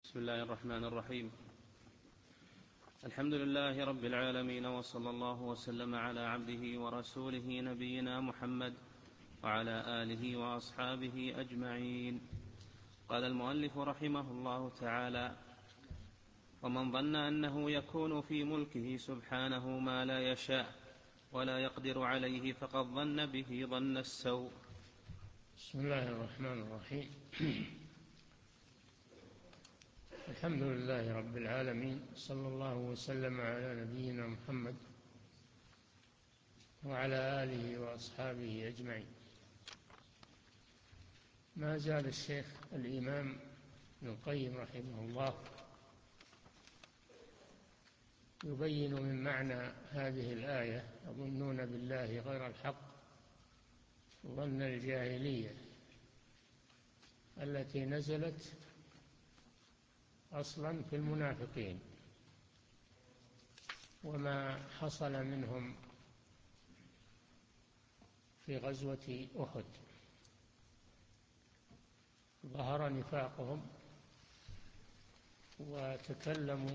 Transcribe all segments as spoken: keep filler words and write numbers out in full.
بسم الله الرحمن الرحيم. الحمد لله رب العالمين، وصلى الله وسلم على عبده ورسوله نبينا محمد وعلى آله وأصحابه أجمعين. قال المؤلف رحمه الله تعالى: ومن ظن أنه يكون في ملكه سبحانه ما لا يشاء ولا يقدر عليه فقد ظن به ظن السوء. بسم الله الرحمن الرحيم. الحمد لله رب العالمين، صلى الله وسلم على نبينا محمد وعلى آله وأصحابه أجمعين. ما زال الشيخ الإمام ابن القيم رحمه الله يبين من معنى هذه الآية: يظنون بالله غير الحق ظن الجاهلية، التي نزلت أصلا في المنافقين وما حصل منهم في غزوة أحد. ظهر نفاقهم وتكلموا،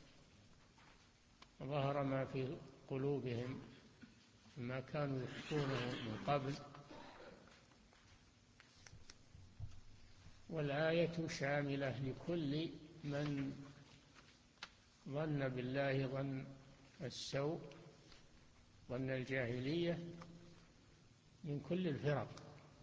ظهر ما في قلوبهم ما كانوا يخفونه من قبل. والآية شاملة لكل من ظن بالله ظن السوء، ظن الجاهلية، من كل الفرق،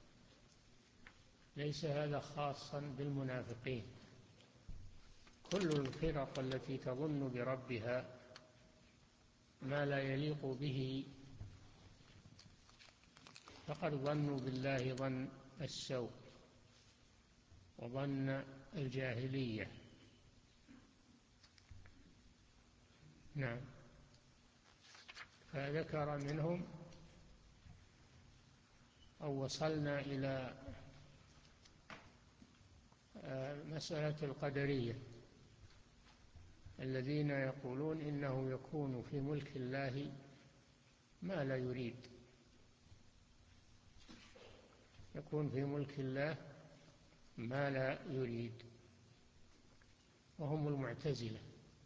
ليس هذا خاصا بالمنافقين. كل الفرق التي تظن بربها ما لا يليق به فقد ظنوا بالله ظن السوء وظن الجاهلية. نعم. فذكر منهم أو وصلنا إلى مسألة القدرية الذين يقولون إنه يكون في ملك الله ما لا يريد، يكون في ملك الله ما لا يريد، وهم المعتزلة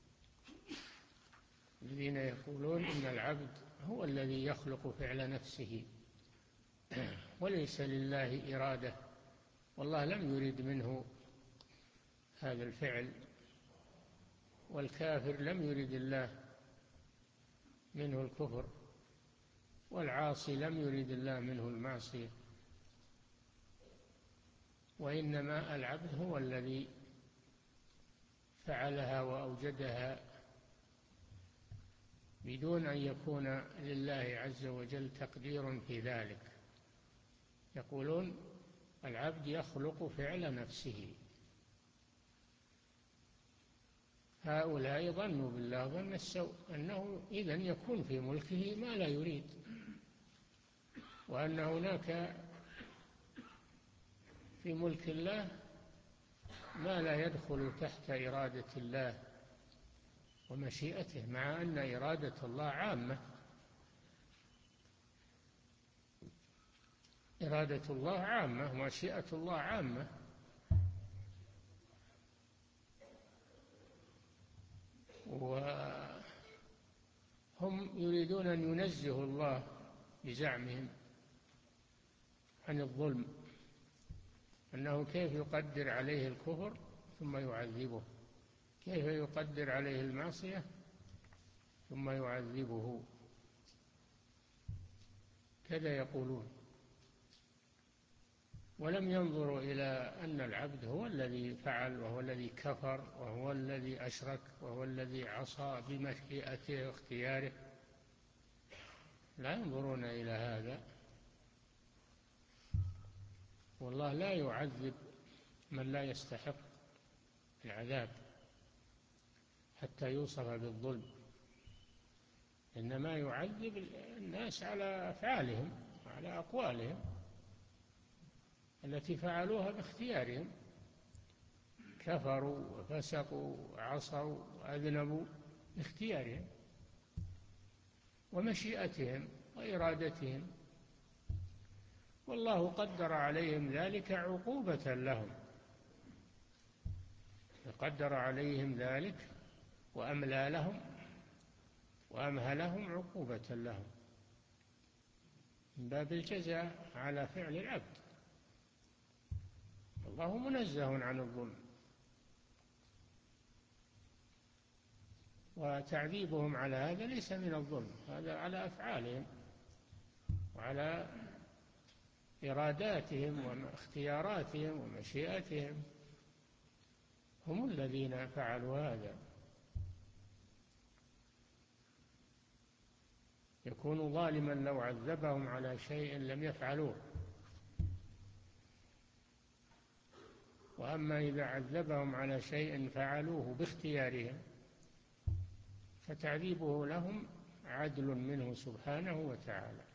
الذين يقولون إن العبد هو الذي يخلق فعل نفسه وليس لله إرادة، والله لم يريد منه هذا الفعل، والكافر لم يريد الله منه الكفر، والعاصي لم يريد الله منه المعصية، وإنما العبد هو الذي فعلها وأوجدها بدون أن يكون لله عز وجل تقدير في ذلك. يقولون العبد يخلق فعل نفسه. هؤلاء ظنوا بالله ظن السوء، أنه إذن يكون في ملكه ما لا يريد، وأن هناك في ملك الله ما لا يدخل تحت إرادة الله ومشيئته، مع أن إرادة الله عامة. إرادة الله عامة ومشيئة الله عامة. وهم يريدون أن ينزهوا الله بزعمهم عن الظلم، أنه كيف يقدر عليه الكفر ثم يعذبه، كيف يقدر عليه المعصية ثم يعذبه، كذا يقولون. ولم ينظروا إلى أن العبد هو الذي فعل، وهو الذي كفر، وهو الذي أشرك، وهو الذي عصى بمشيئته واختياره. لا ينظرون إلى هذا. والله لا يعذب من لا يستحق العذاب حتى يوصف بالظلم، إنما يعذب الناس على أفعالهم وعلى أقوالهم التي فعلوها باختيارهم، كفروا وفسقوا وعصوا وأذنبوا باختيارهم ومشيئتهم وإرادتهم، والله قدر عليهم ذلك عقوبة لهم. قدر عليهم ذلك وأملى لهم وأمهلهم عقوبة لهم من باب الجزاء على فعل العبد. الله منزه عن الظلم، وتعذيبهم على هذا ليس من الظلم، هذا على أفعالهم وعلى إراداتهم واختياراتهم ومشيئتهم، هم الذين فعلوا هذا. يكون ظالما لو عذبهم على شيء لم يفعلوه، وأما إذا عذبهم على شيء فعلوه باختيارهم فتعذيبه لهم عدل منه سبحانه وتعالى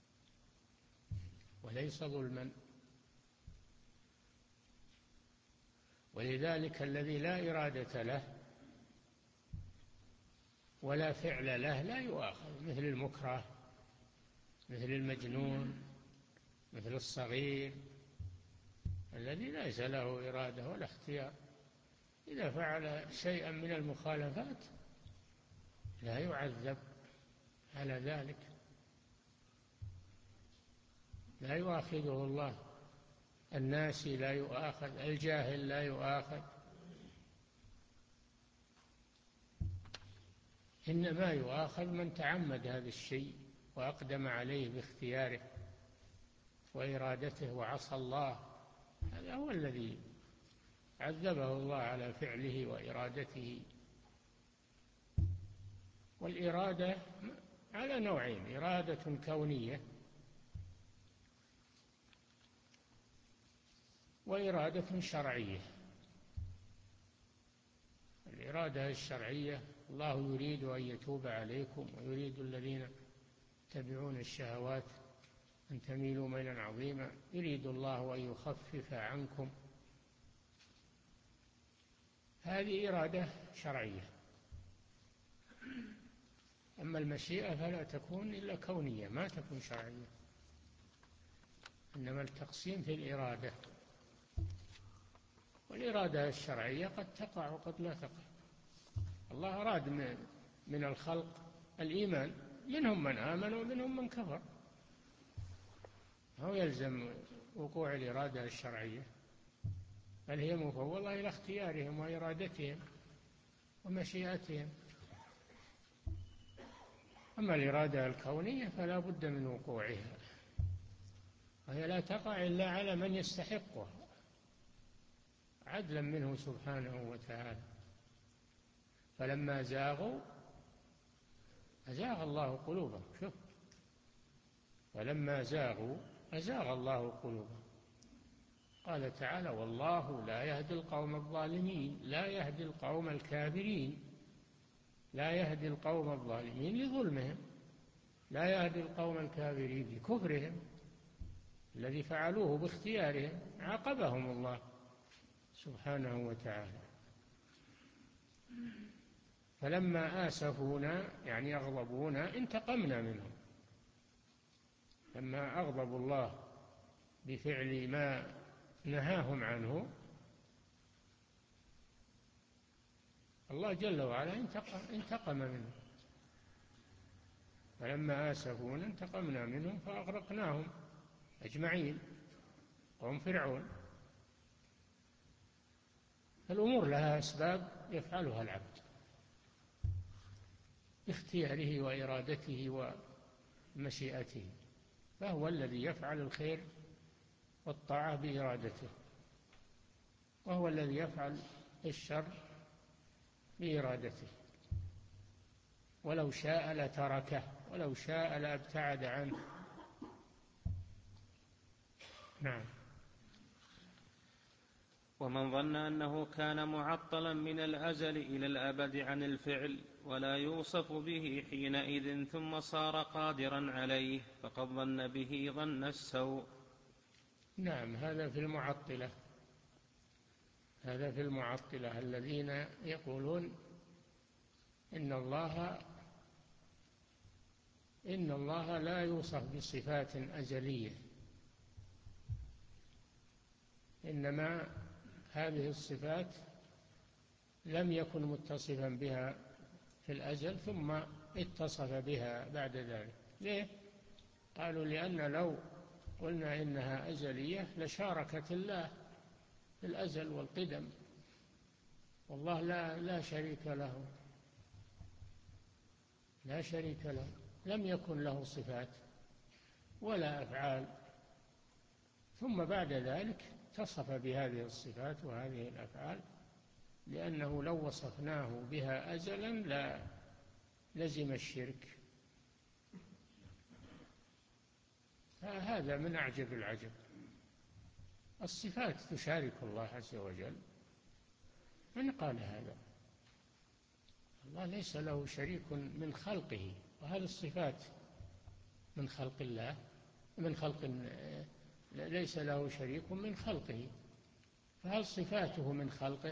وليس ظلما. ولذلك الذي لا إرادة له ولا فعل له لا يؤاخذ، مثل المكره، مثل المجنون، مثل الصغير الذي ليس له إرادة ولا اختيار، إذا فعل شيئا من المخالفات لا يعذب على ذلك، لا يؤاخذه الله. الناسي لا يؤاخذ، الجاهل لا يؤاخذ، إنما يؤاخذ من تعمد هذا الشيء وأقدم عليه باختياره وإرادته وعصى الله، هذا هو الذي عذبه الله على فعله وإرادته. والإرادة على نوعين: إرادة كونية وإرادة شرعية. الإرادة الشرعية: الله يريد أن يتوب عليكم ويريد الذين يتبعون الشهوات أن تميلوا ميلا عظيما، يريد الله أن يخفف عنكم، هذه إرادة شرعية. أما المشيئة فلا تكون إلا كونية، ما تكون شرعية، إنما التقسيم في الإرادة. والإرادة الشرعية قد تقع وقد لا تقع. الله أراد من الخلق الإيمان، منهم من آمن ومنهم من كفر، هو يلزم وقوع الإرادة الشرعية، بل هي مفوضة إلى اختيارهم وإرادتهم ومشيئتهم. أما الإرادة الكونية فلا بد من وقوعها، وهي لا تقع إلا على من يستحقها عدلا منه سبحانه وتعالى. فلما زاغوا أزاغ الله قلوبهم، شوف، فلما زاغوا أزاغ الله قلوبهم. قال تعالى: والله لا يهدي القوم الظالمين، لا يهدي القوم الكافرين، لا يهدي القوم الظالمين لظلمهم، لا يهدي القوم الكافرين بكفرهم الذي فعلوه باختيارهم، عاقبهم الله سبحانه وتعالى. فلما آسفونا يعني أغضبونا انتقمنا منهم، لما أغضبوا الله بفعل ما نهاهم عنه الله جل وعلا انتقم, انتقم منهم. فلما آسفونا انتقمنا منهم فأغرقناهم أجمعين، قوم فرعون. الأمور لها أسباب يفعلها العبد باختياره وإرادته ومشيئته، فهو الذي يفعل الخير والطاعة بإرادته، وهو الذي يفعل الشر بإرادته، ولو شاء لتركه، ولو شاء لابتعد عنه. نعم. ومن ظن أنه كان معطلا من الأزل إلى الأبد عن الفعل ولا يوصف به حينئذ ثم صار قادرا عليه فقد ظن به ظن السوء. نعم، هذا في المعطلة، هذا في المعطلة الذين يقولون إن الله إن الله لا يوصف بصفات أزلية، إنما هذه الصفات لم يكن متصفا بها في الأزل ثم اتصف بها بعد ذلك. ليه؟ قالوا لأن لو قلنا إنها أزلية لشاركت الله في الأزل والقدم، والله لا لا شريك له، لا شريك له، لم يكن له صفات ولا أفعال، ثم بعد ذلك اتصف بهذه الصفات وهذه الأفعال، لأنه لو وصفناه بها أزلا لا لزم الشرك. فهذا من أعجب العجب. الصفات تشارك الله عز وجل، من قال هذا؟ الله ليس له شريك من خلقه، وهذه الصفات من خلق الله، من خلق ليس له شريك من خلقه، فهل صفاته من خلقه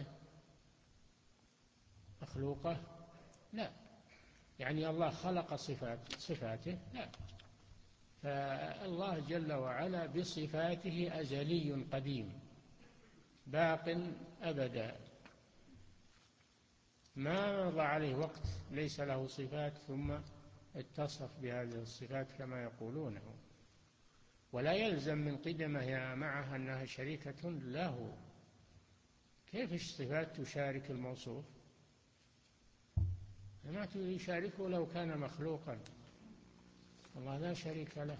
مخلوقة؟ لا. يعني الله خلق صفات صفاته؟ لا. فالله جل وعلا بصفاته أزلي قديم باق أبدا، ما مضى عليه وقت ليس له صفات ثم اتصف بهذه الصفات كما يقولونه. ولا يلزم من قدمها معها أنها شريكة له. كيف الصفات تشارك الموصوف؟ ما يشاركه لو كان مخلوقا، الله لا شريك له.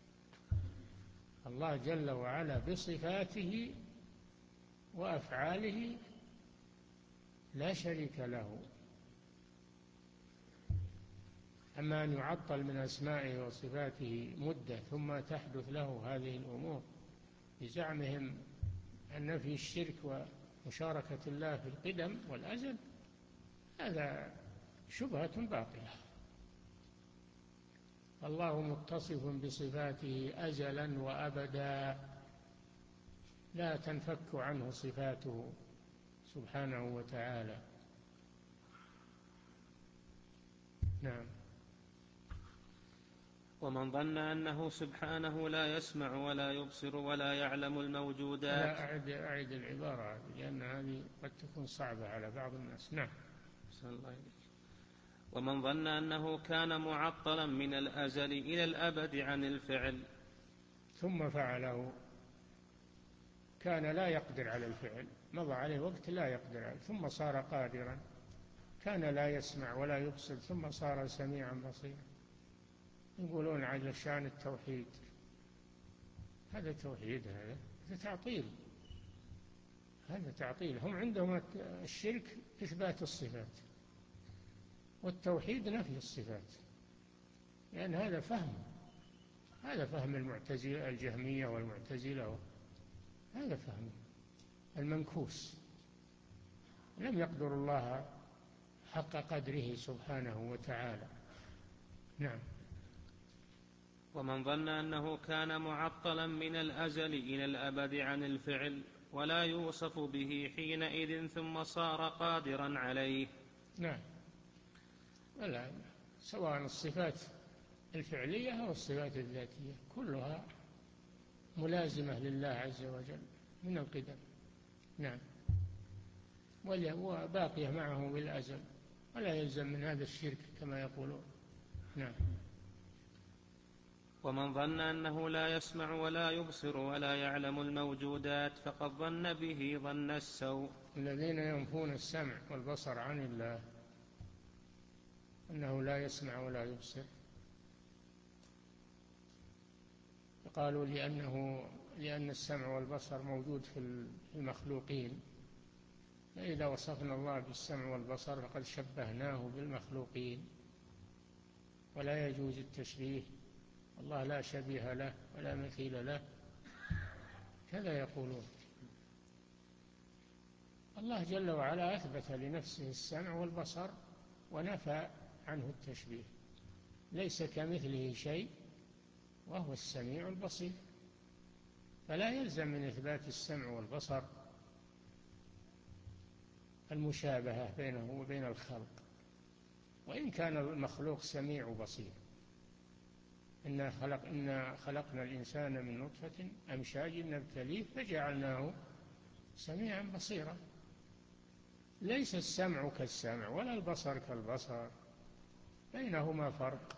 الله جل وعلا بصفاته وأفعاله لا شريك له. أما أن يعطل من أسمائه وصفاته مدة ثم تحدث له هذه الأمور بزعمهم أن نفي الشرك ومشاركة الله في القدم والأزل، هذا شبهة باطلة. الله متصف بصفاته أزلا وأبدا، لا تنفك عنه صفاته سبحانه وتعالى. نعم. ومن ظن أنه سبحانه لا يسمع ولا يبصر ولا يعلم الموجودات. لا أعد, أعد العبارة هذه لأن هذه قد تكون صعبة على بعض الناس. نعم. صلى الله عليه. ومن ظن أنه كان معطلا من الأزل إلى الأبد عن الفعل ثم فعله، كان لا يقدر على الفعل، مضى عليه وقت لا يقدر عليه، ثم صار قادرا. كان لا يسمع ولا يبصر ثم صار سميعا بصيرا. يقولون على شأن التوحيد، هذا توحيد؟ هذا هذا تعطيل، هذا تعطيل. هم عندهم الشرك إثبات الصفات والتوحيد نفي الصفات، لأن هذا فهم هذا فهم المعتزلة الجهمية والمعتزلة، هذا فهم المنكوس. لم يقدر الله حق قدره سبحانه وتعالى. نعم. ومن ظن أنه كان معطلا من الأزل إلى الأبد عن الفعل ولا يوصف به حينئذ ثم صار قادرا عليه. نعم. ولا سواء الصفات الفعلية أو الصفات الذاتية كلها ملازمة لله عز وجل من القدم. نعم. وباقية معه بالأزل، ولا يلزم من هذا الشرك كما يقولون. نعم. ومن ظن أنه لا يسمع ولا يبصر ولا يعلم الموجودات فقد ظن به ظن السوء. الذين ينفون السمع والبصر عن الله، أنه لا يسمع ولا يبصر، قالوا لأنه لأن السمع والبصر موجود في المخلوقين، فإذا وصفنا الله بالسمع والبصر فقد شبهناه بالمخلوقين، ولا يجوز التشبيه. الله لا شبيه له ولا مثيل له، كذا يقولون. الله جل وعلا أثبت لنفسه السمع والبصر ونفى عنه التشبيه، ليس كمثله شيء وهو السميع البصير، فلا يلزم من إثبات السمع والبصر المشابهة بينه وبين الخلق، وإن كان المخلوق سميع وبصير. إنا خلق إنا خلقنا الإنسان من نطفة أمشاج نبتليه فجعلناه سميعا بصيرا. ليس السمع كالسمع ولا البصر كالبصر، بينهما فرق،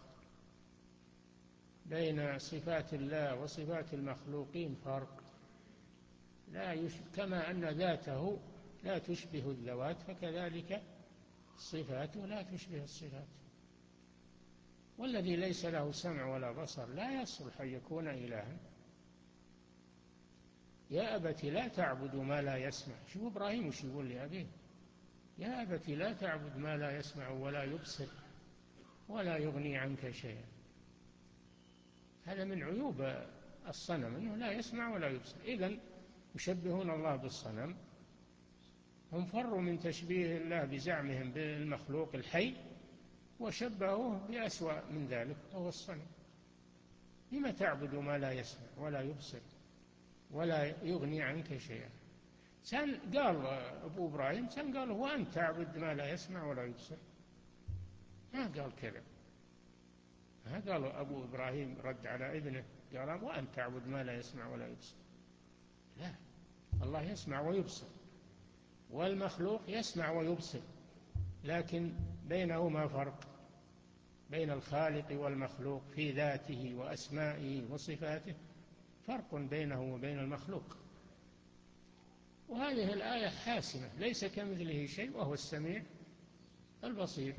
بين صفات الله وصفات المخلوقين فرق. لا يش... كما أن ذاته لا تشبه الذوات فكذلك صفاته لا تشبه الصفات. والذي ليس له سمع ولا بصر لا يصلح أن يكون إلها. يا أبت لا تعبد ما لا يسمع. شوف إبراهيم وش يقول لأبيه؟ يا أبت لا تعبد ما لا يسمع ولا يبصر ولا يغني عنك شيئا. هذا من عيوب الصنم أنه لا يسمع ولا يبصر. إذن يشبهون الله بالصنم. هم فروا من تشبيه الله بزعمهم بالمخلوق الحي وشبهوه بأسوأ من ذلك وهو الصنم. لما تعبد ما لا يسمع ولا يبصر ولا يغني عنك شيئا؟ كان قال أبو إبراهيم كان قال هو أنت تعبد ما لا يسمع ولا يبصر؟ ما قال كذا. ما قال أبو إبراهيم رد على ابنه قال وأنت تعبد ما لا يسمع ولا يبصر. لا، الله يسمع ويبصر، والمخلوق يسمع ويبصر، لكن بينهما فرق، بين الخالق والمخلوق في ذاته وأسمائه وصفاته فرق بينه وبين المخلوق. وهذه الآية حاسمة، ليس كمثله شيء وهو السميع البصير.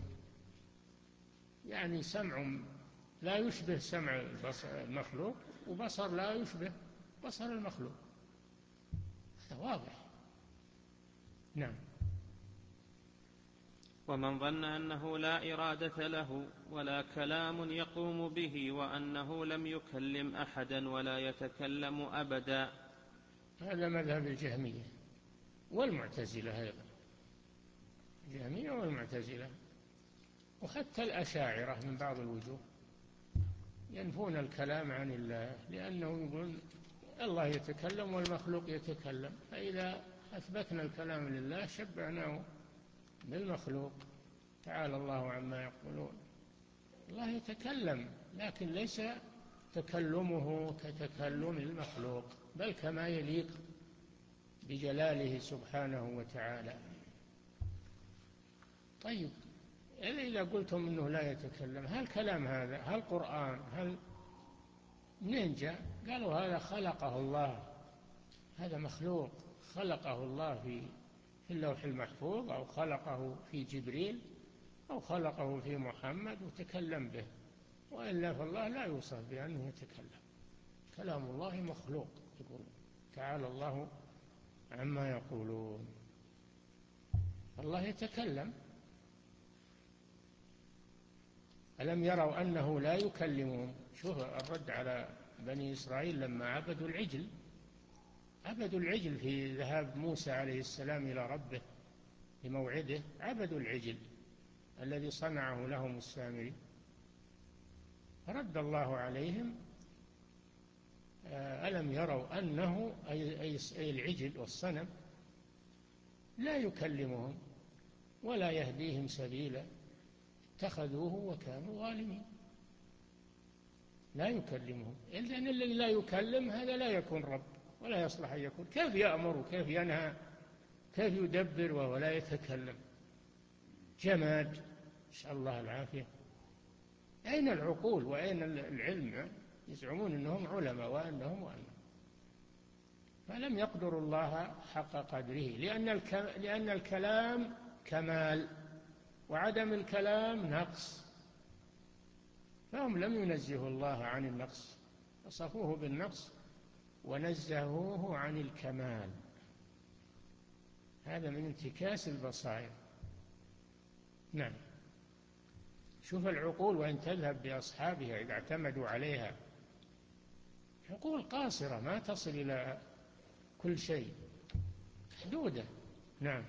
يعني سمع لا يشبه سمع المخلوق، وبصر لا يشبه بصر المخلوق. هذا واضح. نعم. ومن ظن أنه لا إرادة له ولا كلام يقوم به وأنه لم يكلم أحدا ولا يتكلم أبدا. هذا مذهب الجهمية والمعتزلة أيضا. الجهمية والمعتزلة وحتى الأشاعرة من بعض الوجوه ينفون الكلام عن الله، لأنه يقول الله يتكلم والمخلوق يتكلم، فإذا أثبتنا الكلام لله شبعناه بالمخلوق. تعالى الله عما يقولون. الله يتكلم لكن ليس تكلمه كتكلم المخلوق، بل كما يليق بجلاله سبحانه وتعالى. طيب إذا قلتم إنه لا يتكلم، هل كلام هذا، هل قرآن، هل منين جاء؟ قالوا هذا خلقه الله، هذا مخلوق خلقه الله في في اللوح المحفوظ، أو خلقه في جبريل، أو خلقه في محمد وتكلم به، وإلا فالله لا يوصف بأنه يتكلم. كلام الله مخلوق يقول. تعالى الله عما يقولون. الله يتكلم. ألم يروا أنه لا يكلمهم؟ شوف الرد على بني إسرائيل لما عبدوا العجل. عبدوا العجل في ذهاب موسى عليه السلام إلى ربه لموعده، عبدوا العجل الذي صنعه لهم السامري. رد الله عليهم: ألم يروا أنه أي العجل والصنم لا يكلمهم ولا يهديهم سبيلا اتخذوه وكانوا ظالمين. لا يكلمهم، إذن الذي لا يكلم هذا لا يكون رب ولا يصلح أن يكون. كيف يأمر وكيف ينهى، كيف يدبر وهو لا يتكلم؟ جماد، نسأل الله العافية. أين العقول وأين العلم؟ يزعمون أنهم علماء وأنهم وأنهم فلم يقدروا الله حق قدره، لأن لأن الكلام كمال وعدم الكلام نقص، فهم لم ينزهوا الله عن النقص، وصفوه بالنقص ونزهوه عن الكمال. هذا من انتكاس البصائر. نعم. شوف العقول وإن تذهب بأصحابها إذا اعتمدوا عليها، عقول قاصرة ما تصل إلى كل شيء، محدودة. نعم.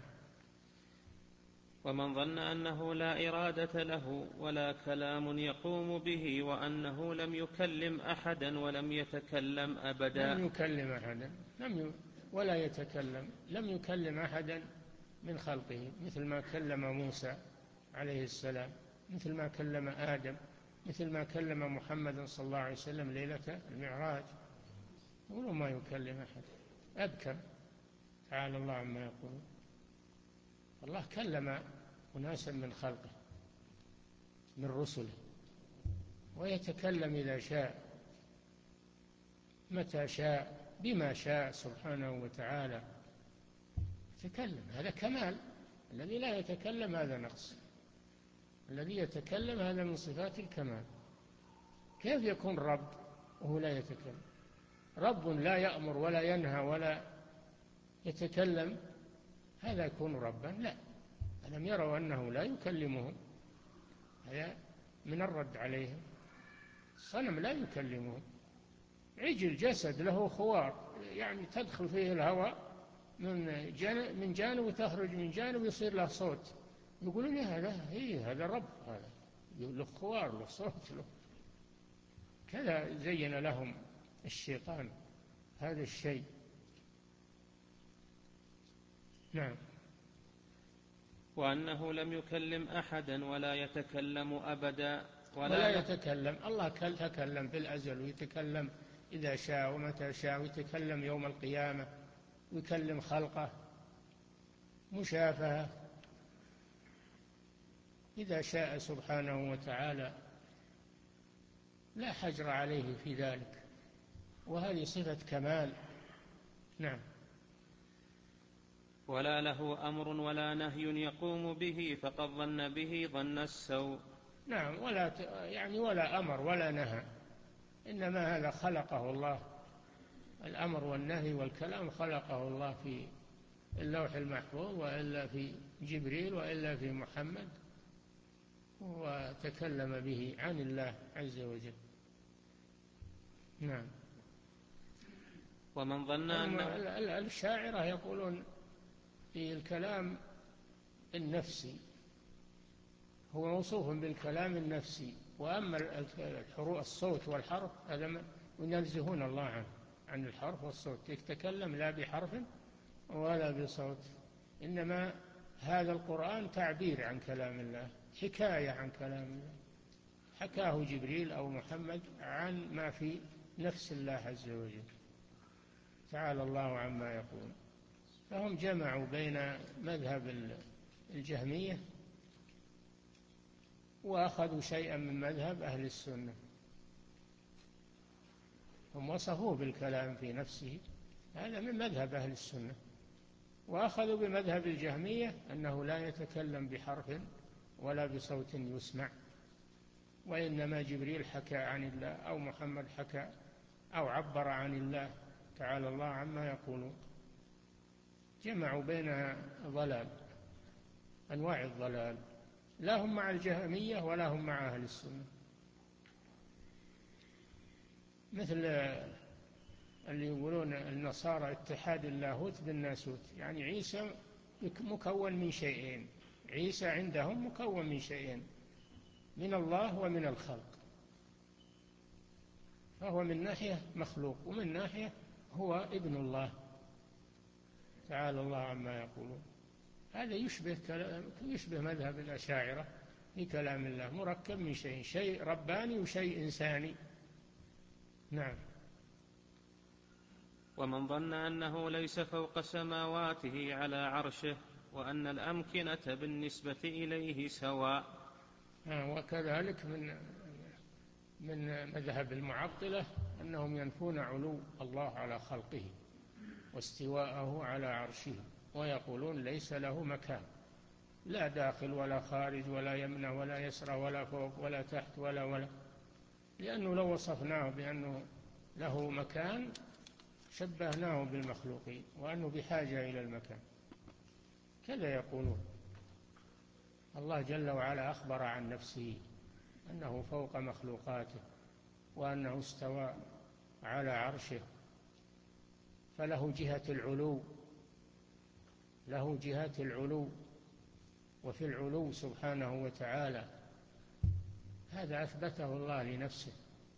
ومن ظن أنه لا إرادة له ولا كلام يقوم به وأنه لم يكلم أحدا ولم يتكلم أبدا. لم يكلم أحدا لم ي... ولا يتكلم، لم يكلم أحدا من خلقه، مثل ما كلم موسى عليه السلام، مثل ما كلم آدم، مثل ما كلم محمد صلى الله عليه وسلم ليلة المعراج. يقولون ما يكلم أحد، أبكم. تعالى الله عما يقولون. الله كلم أناسا من خلقه من رسله، ويتكلم إذا شاء متى شاء بما شاء سبحانه وتعالى يتكلم. هذا كمال. الذي لا يتكلم هذا نقص، الذي يتكلم هذا من صفات الكمال. كيف يكون رب وهو لا يتكلم؟ رب لا يأمر ولا ينهى ولا يتكلم، هذا يكون ربا؟ لا. ألم يروا أنه لا يكلمهم؟ هذا من الرد عليهم. الصنم لا يكلمهم. عجل جسد له خوار، يعني تدخل فيه الهواء من جانب من جانب وتخرج من جانب يصير له صوت، يقولون هذا إيه هذا رب، هذا له خوار له صوت له. كذا زين لهم الشيطان هذا الشيء. نعم. وأنه لم يكلم أحدا ولا يتكلم أبدا ولا, ولا يتكلم. الله تكلم في الأزل ويتكلم إذا شاء ومتى شاء، ويتكلم يوم القيامة ويكلم خلقه مشافهة إذا شاء سبحانه وتعالى، لا حجر عليه في ذلك، وهذه صفة كمال. نعم. ولا له أمر ولا نهي يقوم به فقد ظن به ظن السوء. نعم. ولا يعني ولا أمر ولا نهى، إنما هذا خلقه الله. الأمر والنهي والكلام خلقه الله في اللوح المحفوظ، وإلا في جبريل، وإلا في محمد، وتكلم به عن الله عز وجل. نعم. ومن ظن أنه الشاعرة يقولون في الكلام النفسي هو موصوف بالكلام النفسي، وأما الحروف الصوت والحرف هذا ينزهون الله عنه، عن الحرف والصوت. يتكلم لا بحرف ولا بصوت، إنما هذا القرآن تعبير عن كلام الله، حكاية عن كلام الله، حكاه جبريل أو محمد عن ما في نفس الله عز وجل، تعالى الله عما يقول. فهم جمعوا بين مذهب الجهمية وأخذوا شيئا من مذهب أهل السنة. هم وصفوه بالكلام في نفسه، هذا من مذهب أهل السنة، وأخذوا بمذهب الجهمية أنه لا يتكلم بحرف ولا بصوت يسمع، وإنما جبريل حكى عن الله أو محمد حكى أو عبر عن الله، تعالى الله عما يقولون. جمعوا بين ضلال، أنواع الضلال، لا هم مع الجهمية ولا هم مع أهل السنة. مثل اللي يقولون النصارى اتحاد اللاهوت بالناسوت، يعني عيسى مكون من شيئين، عيسى عندهم مكون من شيئين، من الله ومن الخلق، فهو من ناحية مخلوق ومن ناحية هو ابن الله، تعالى الله عما يقولون. هذا يشبه يشبه مذهب الأشاعرة في كلام الله، مركب من شيء، شيء رباني وشيء إنساني. نعم. ومن ظن أنه ليس فوق سماواته على عرشه وأن الأمكنة بالنسبة إليه سواء. وكذلك من من مذهب المعطلة أنهم ينفون علو الله على خلقه واستواءه على عرشه، ويقولون ليس له مكان، لا داخل ولا خارج ولا يمنى ولا يسرى ولا فوق ولا تحت ولا ولا، لأنه لو وصفناه بأنه له مكان شبهناه بالمخلوقين، وأنه بحاجة إلى المكان. كذا يقولون. الله جل وعلا أخبر عن نفسه أنه فوق مخلوقاته، وأنه استوى على عرشه، فله جهة العلو، له جهة العلو، وفي العلو سبحانه وتعالى، هذا أثبته الله لنفسه،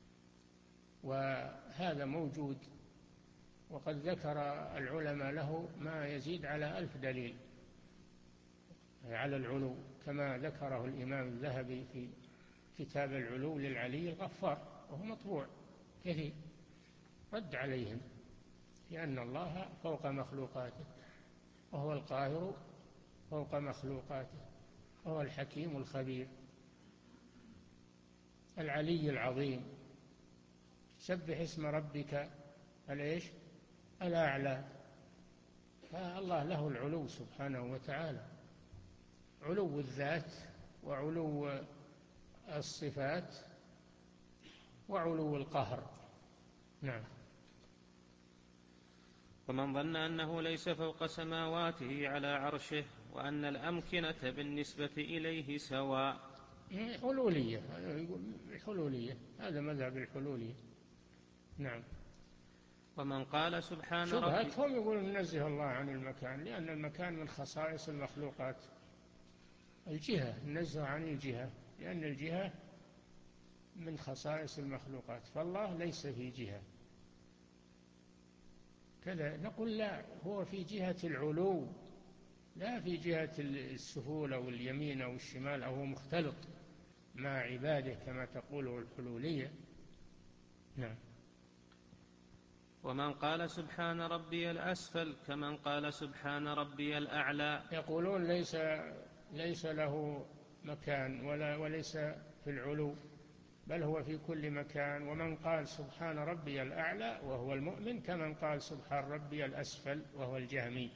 وهذا موجود. وقد ذكر العلماء له ما يزيد على ألف دليل على العلو، كما ذكره الإمام الذهبي في كتاب العلو للعلي الغفار، وهو مطبوع كثير، رد عليهم في أن الله فوق مخلوقاته، وهو القاهر فوق مخلوقاته، وهو الحكيم الخبير العلي العظيم. سبح اسم ربك الإيش الأعلى. فالله له العلو سبحانه وتعالى، علو الذات وعلو الصفات وعلو القهر. نعم. ومن ظن أنه ليس فوق سماواته على عرشه وأن الأمكنة بالنسبة إليه سواء. حلولية، الحلولية هذا مذهب الحلولية. نعم. ومن قال سبحان ربي، شبهتهم يقولون ننزه الله عن المكان، لأن المكان من خصائص المخلوقات. الجهة ننزه عن الجهة، لأن الجهة من خصائص المخلوقات، فالله ليس في جهة كذا. نقول لا، هو في جهة العلو، لا في جهة السهول أو اليمين أو الشمال، أو هو مختلط مع عباده كما تقوله الحلولية. نعم. ومن قال سبحان ربي الأسفل كمن قال سبحان ربي الأعلى. يقولون ليس ليس له مكان ولا وليس في العلو، بل هو في كل مكان. ومن قال سبحان ربي الأعلى وهو المؤمن كمن قال سبحان ربي الأسفل وهو الجهمي،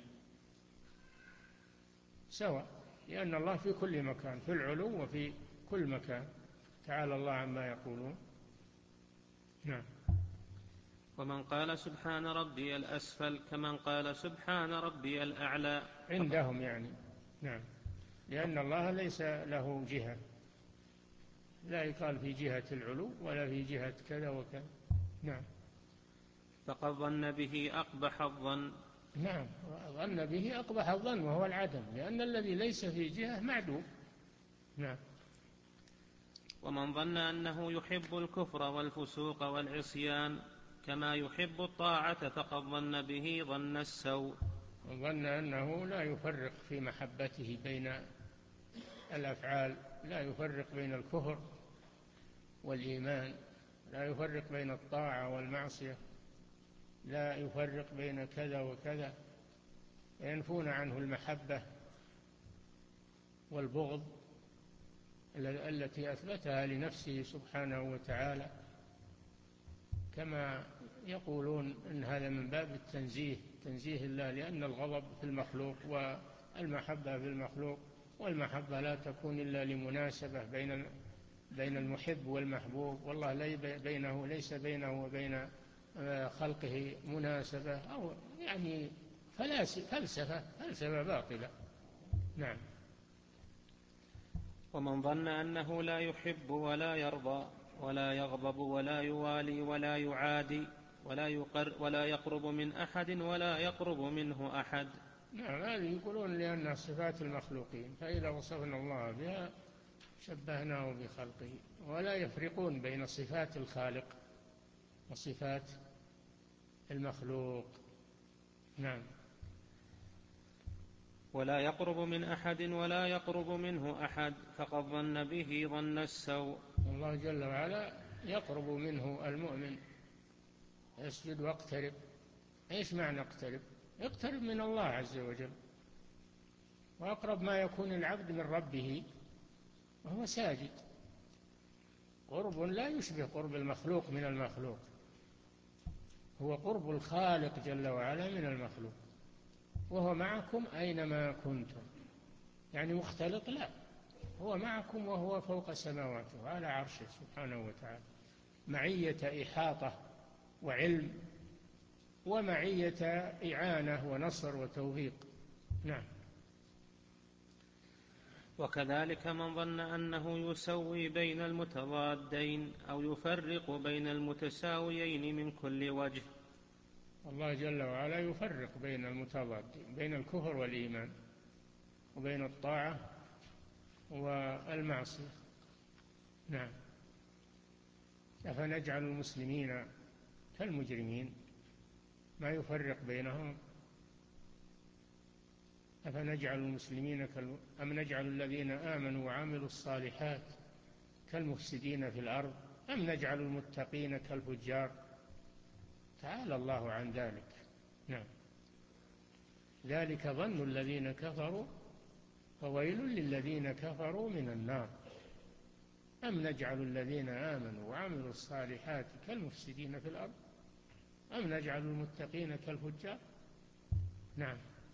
سواء، لأن الله في كل مكان، في العلو وفي كل مكان، تعالى الله عما يقولون. نعم. ومن قال سبحان ربي الأسفل كمن قال سبحان ربي الأعلى عندهم يعني. نعم. لأن الله ليس له جهة، لا يقال في جهة العلو ولا في جهة كذا وكذا. نعم. فقد ظن به أقبح الظن. نعم، ظن به أقبح الظن وهو العدم، لأن الذي ليس في جهة معدوم. نعم. ومن ظن أنه يحب الكفر والفسوق والعصيان كما يحب الطاعة فقد ظن به ظن السوء. وظن أنه لا يفرق في محبته بين الأفعال، لا يفرق بين الكفر والإيمان، لا يفرق بين الطاعة والمعصية، لا يفرق بين كذا وكذا، ينفون عنه المحبة والبغض التي أثبتها لنفسه سبحانه وتعالى، كما يقولون إن هذا من باب التنزيه، تنزيه الله، لأن الغضب في المخلوق والمحبة في المخلوق، والمحبة لا تكون إلا لمناسبة بين بين المحب والمحبوب، والله بينه ليس بينه وبين خلقه مناسبة، أو يعني فلسفة فلسفة باطلة. نعم. ومن ظن أنه لا يحب ولا يرضى ولا يغضب ولا يوالي ولا يعادي ولا, يقر ولا يقرب من أحد ولا يقرب منه أحد. نعم، هذه يقولون لأنها صفات المخلوقين، فإذا وصفنا الله بها شبهناه بخلقه، ولا يفرقون بين صفات الخالق وصفات المخلوق. نعم. ولا يقرب من أحد ولا يقرب منه أحد فقد ظن به ظن السوء. الله جل وعلا يقرب منه المؤمن، يسجد واقترب. ايش معنى اقترب؟ اقترب من الله عز وجل، وأقرب ما يكون العبد من ربه وهو ساجد، قرب لا يشبه قرب المخلوق من المخلوق، هو قرب الخالق جل وعلا من المخلوق. وهو معكم أينما كنتم، يعني مختلط؟ لا، هو معكم وهو فوق سماواته على عرشه سبحانه وتعالى، معية إحاطة وعلم، ومعية إعانة ونصر وتوفيق. نعم. وكذلك من ظن أنه يسوي بين المتضادين أو يفرق بين المتساويين من كل وجه. الله جل وعلا يفرق بين المتضادين، بين الكفر والإيمان، وبين الطاعة والمعصية. نعم. أفنجعل المسلمين كالمجرمين، ما يفرق بينهم. أفنجعل المسلمين كال... أم نجعل الذين آمنوا وعملوا الصالحات كالمفسدين في الأرض أم نجعل المتقين كالفجار. تعالى الله عن ذلك. نعم. ذلك ظن الذين كفروا فويل للذين كفروا من النار. أم نجعل الذين آمنوا وعملوا الصالحات كالمفسدين في الأرض أم نجعل المتقين كالفجار. نعم.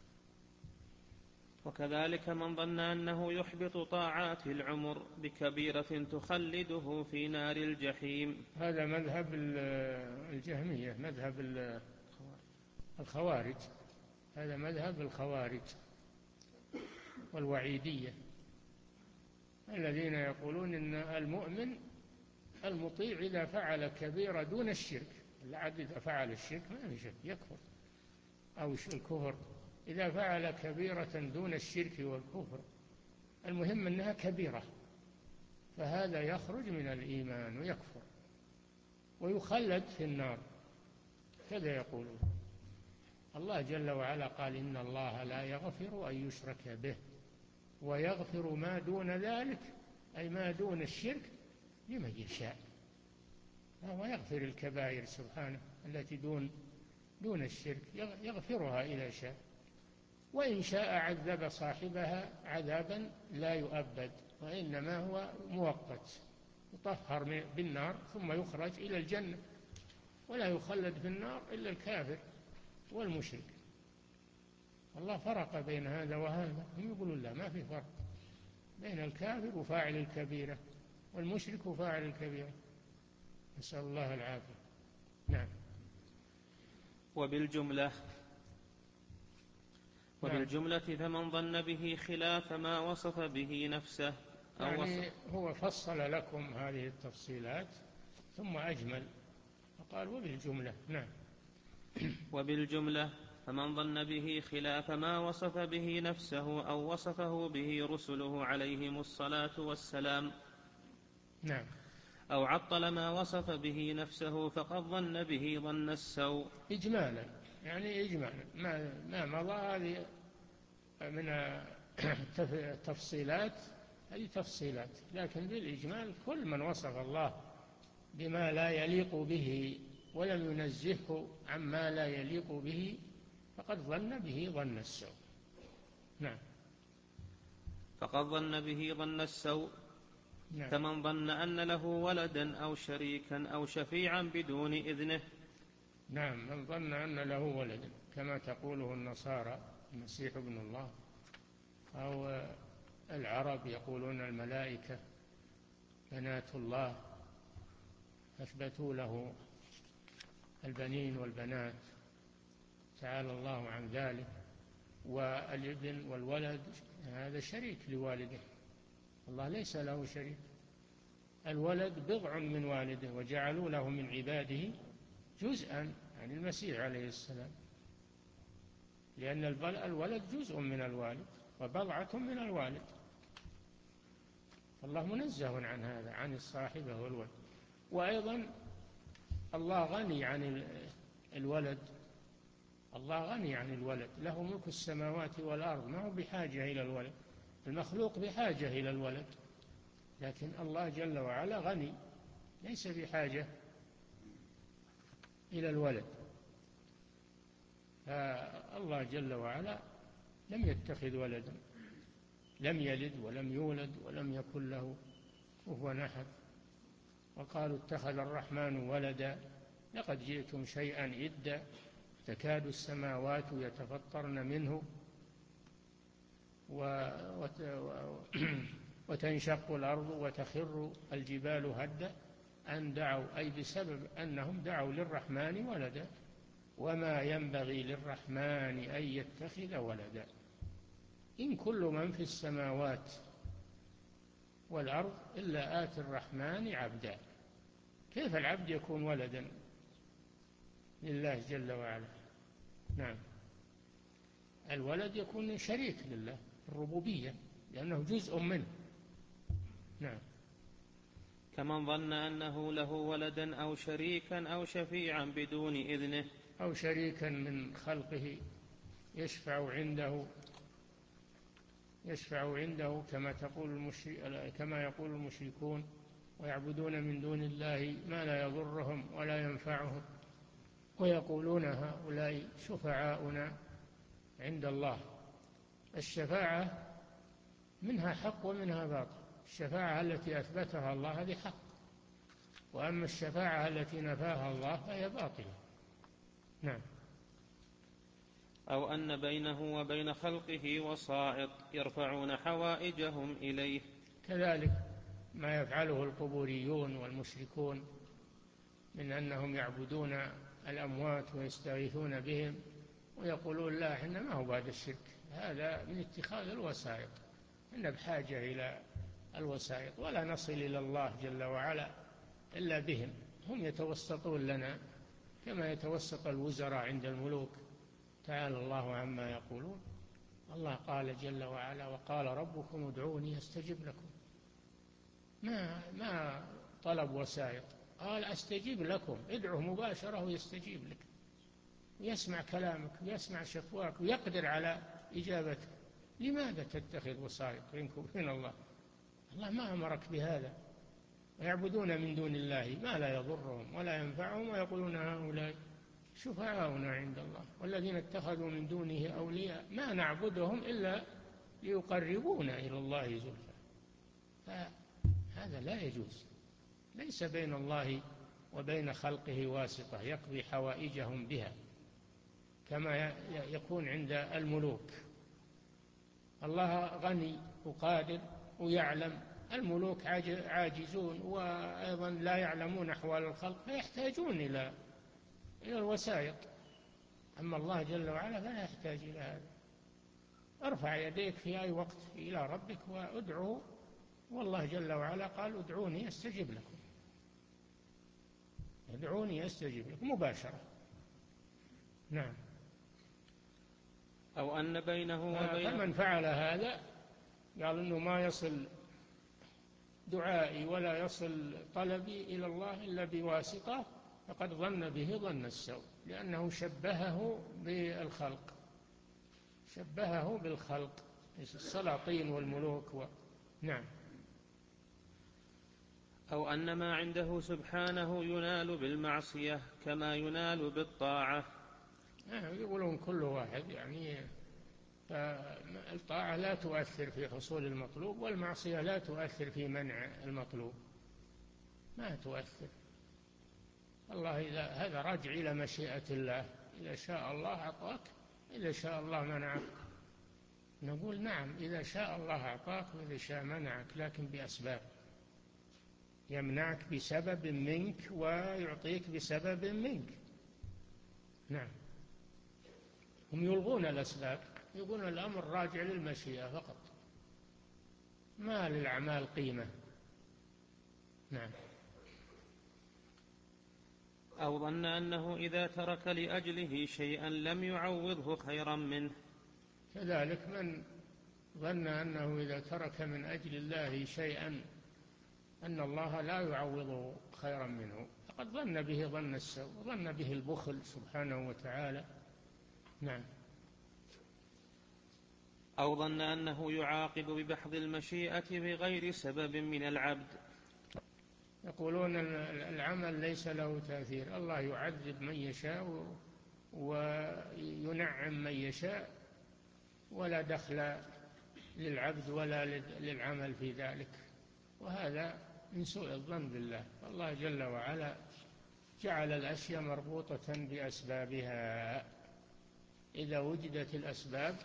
وكذلك من ظن أنه يحبط طاعات العمر بكبيرة تخلده في نار الجحيم. هذا مذهب الجهمية، مذهب الخوارج، هذا مذهب الخوارج والوعيدية، الذين يقولون إن المؤمن المطيع إذا فعل كبيرة دون الشرك، العبد إذا فعل الشرك ما يشرك يكفر، أو الكفر إذا فعل كبيرة دون الشرك والكفر، المهم أنها كبيرة، فهذا يخرج من الإيمان ويكفر ويخلد في النار. كذا يقولون. الله جل وعلا قال إن الله لا يغفر أن يشرك به ويغفر ما دون ذلك، أي ما دون الشرك، لمن يشاء. فهو يغفر الكبائر سبحانه التي دون دون الشرك، يغفرها إذا شاء، وإن شاء عذب صاحبها عذابا لا يؤبد، وإنما هو مؤقت، يطهر بالنار ثم يخرج إلى الجنة، ولا يخلد في النار إلا الكافر والمشرك. الله فرق بين هذا وهذا، هم يقولون لا، ما في فرق بين الكافر وفاعل الكبيرة والمشرك وفاعل الكبيرة، نسأل الله العافية. نعم. وبالجملة وبالجملة فمن ظن به خلاف ما وصف به نفسه أو يعني وصف هو فصل لكم هذه التفصيلات ثم أجمل فقال وبالجملة. نعم. وبالجملة فمن ظن به خلاف ما وصف به نفسه أو وصفه به رسله عليهم الصلاة والسلام، نعم، أو عطل ما وصف به نفسه فقد ظن به ظن السوء. إجمالا، يعني إجمالا ما, ما مضى هذه من التفصيلات، هذه تفصيلات، لكن بالإجمال كل من وصف الله بما لا يليق به ولم ينزهه عما لا يليق به فقد ظن به ظن السوء. نعم. فقد ظن به ظن السوء. نعم. كمن ظن أن له ولدا أو شريكا أو شفيعا بدون إذنه. نعم، من ظن أن له ولدا كما تقوله النصارى المسيح ابن الله، أو العرب يقولون الملائكة بنات الله، أثبتوا له البنين والبنات، تعالى الله عن ذلك. والابن والولد هذا شريك لوالده، الله ليس له شريك. الولد بضع من والده وجعلوا له من عباده جزءا، يعني المسيح عليه السلام، لأن الولد جزء من الوالد وبضعة من الوالد، الله منزه عن هذا، عن الصاحبة والولد. وأيضا الله غني عن الولد، الله غني عن الولد، له ملك السماوات والأرض، ما هو بحاجة إلى الولد، المخلوق بحاجة إلى الولد، لكن الله جل وعلا غني ليس بحاجة إلى الولد. فالله جل وعلا لم يتخذ ولدا، لم يلد ولم يولد ولم يكن له كفوا أحد. وقالوا اتخذ الرحمن ولدا لقد جئتم شيئا إدا تكاد السماوات يتفطرن منه وتنشق الأرض وتخر الجبال هدا أن دعوا، أي بسبب أنهم دعوا للرحمن ولدا، وما ينبغي للرحمن أن يتخذ ولدا، إن كل من في السماوات والأرض إلا آتي الرحمن عبدا. كيف العبد يكون ولدا لله جل وعلا؟ نعم. الولد يكون شريك لله الربوبية لأنه جزء منه. نعم. كمن ظن أنه له ولدا أو شريكا أو شفيعا بدون إذنه، أو شريكا من خلقه يشفع عنده يشفع عنده كما تقول المشرك كما يقول المشركون، ويعبدون من دون الله ما لا يضرهم ولا ينفعهم، ويقولون هؤلاء شفعاؤنا عند الله. الشفاعة منها حق ومنها باطل. الشفاعة التي أثبتها الله هذه حق، وأما الشفاعة التي نفاها الله فهي باطلة. نعم. أو أن بينه وبين خلقه وسائط يرفعون حوائجهم إليه. كذلك ما يفعله القبوريون والمشركون من أنهم يعبدون الأموات ويستغيثون بهم ويقولون لا، إحنا ما هو بعد الشرك، هذا من اتخاذ الوسائط، إحنا بحاجة إلى الوسائط ولا نصل إلى الله جل وعلا إلا بهم، هم يتوسطون لنا كما يتوسط الوزراء عند الملوك. تعالى الله عما يقولون. الله قال جل وعلا: وقال ربكم ادعوني أستجب لكم. ما ما طلب وسائط، قال أستجيب لكم، ادعه مباشرة ويستجيب لك ويسمع كلامك ويسمع شكواك ويقدر على إجابتك. لماذا تتخذ وسائط بينك وبين الله؟ الله ما أمرك بهذا. ويعبدون من دون الله ما لا يضرهم ولا ينفعهم ويقولون هؤلاء شفعاؤنا عند الله والذين اتخذوا من دونه أولياء ما نعبدهم إلا ليقربونا إلى الله زلفى. فهذا لا يجوز. ليس بين الله وبين خلقه واسطة يقضي حوائجهم بها كما يكون عند الملوك. الله غني وقادر ويعلم، الملوك عاجزون وأيضا لا يعلمون أحوال الخلق فيحتاجون إلى إلى الوسائط. أما الله جل وعلا فلا يحتاج إلى هذا. ارفع يديك في أي وقت إلى ربك وادعه، والله جل وعلا قال: ادعوني أستجب لكم، ادعوني أستجب لكم مباشرة. نعم. أو أن بينه وبين فمن فعل هذا قال إنه ما يصل دعائي ولا يصل طلبي إلى الله إلا بواسطة، فقد ظن به ظن السوء، لأنه شبهه بالخلق، شبهه بالخلق السلاطين والملوك و... نعم. أو أن ما عنده سبحانه ينال بالمعصية كما ينال بالطاعة. يقولون كل واحد يعني فالطاعة لا تؤثر في حصول المطلوب والمعصية لا تؤثر في منع المطلوب، ما تؤثر. الله إذا هذا راجع إلى مشيئة الله، إذا شاء الله أعطاك، إذا شاء الله منعك. نقول نعم، إذا شاء الله أعطاك وإذا شاء منعك، لكن بأسباب. يمنعك بسبب منك ويعطيك بسبب منك. نعم. هم يلغون الأسباب، يقولون الأمر راجع للمشيئة فقط، ما للأعمال قيمة. نعم. أو ظن أنه إذا ترك لأجله شيئا لم يعوضه خيرا منه. كذلك من ظن أنه إذا ترك من أجل الله شيئا أن الله لا يعوضه خيرا منه، فقد ظن به ظن السوء، ظن به البخل سبحانه وتعالى. نعم. أو ظن أنه يعاقب ببحض المشيئة بغير سبب من العبد. يقولون العمل ليس له تأثير، الله يعذب من يشاء وينعم من يشاء ولا دخل للعبد ولا للعمل في ذلك، وهذا من سوء الظن بالله. الله جل وعلا جعل الأشياء مربوطة بأسبابها، إذا وجدت الأسباب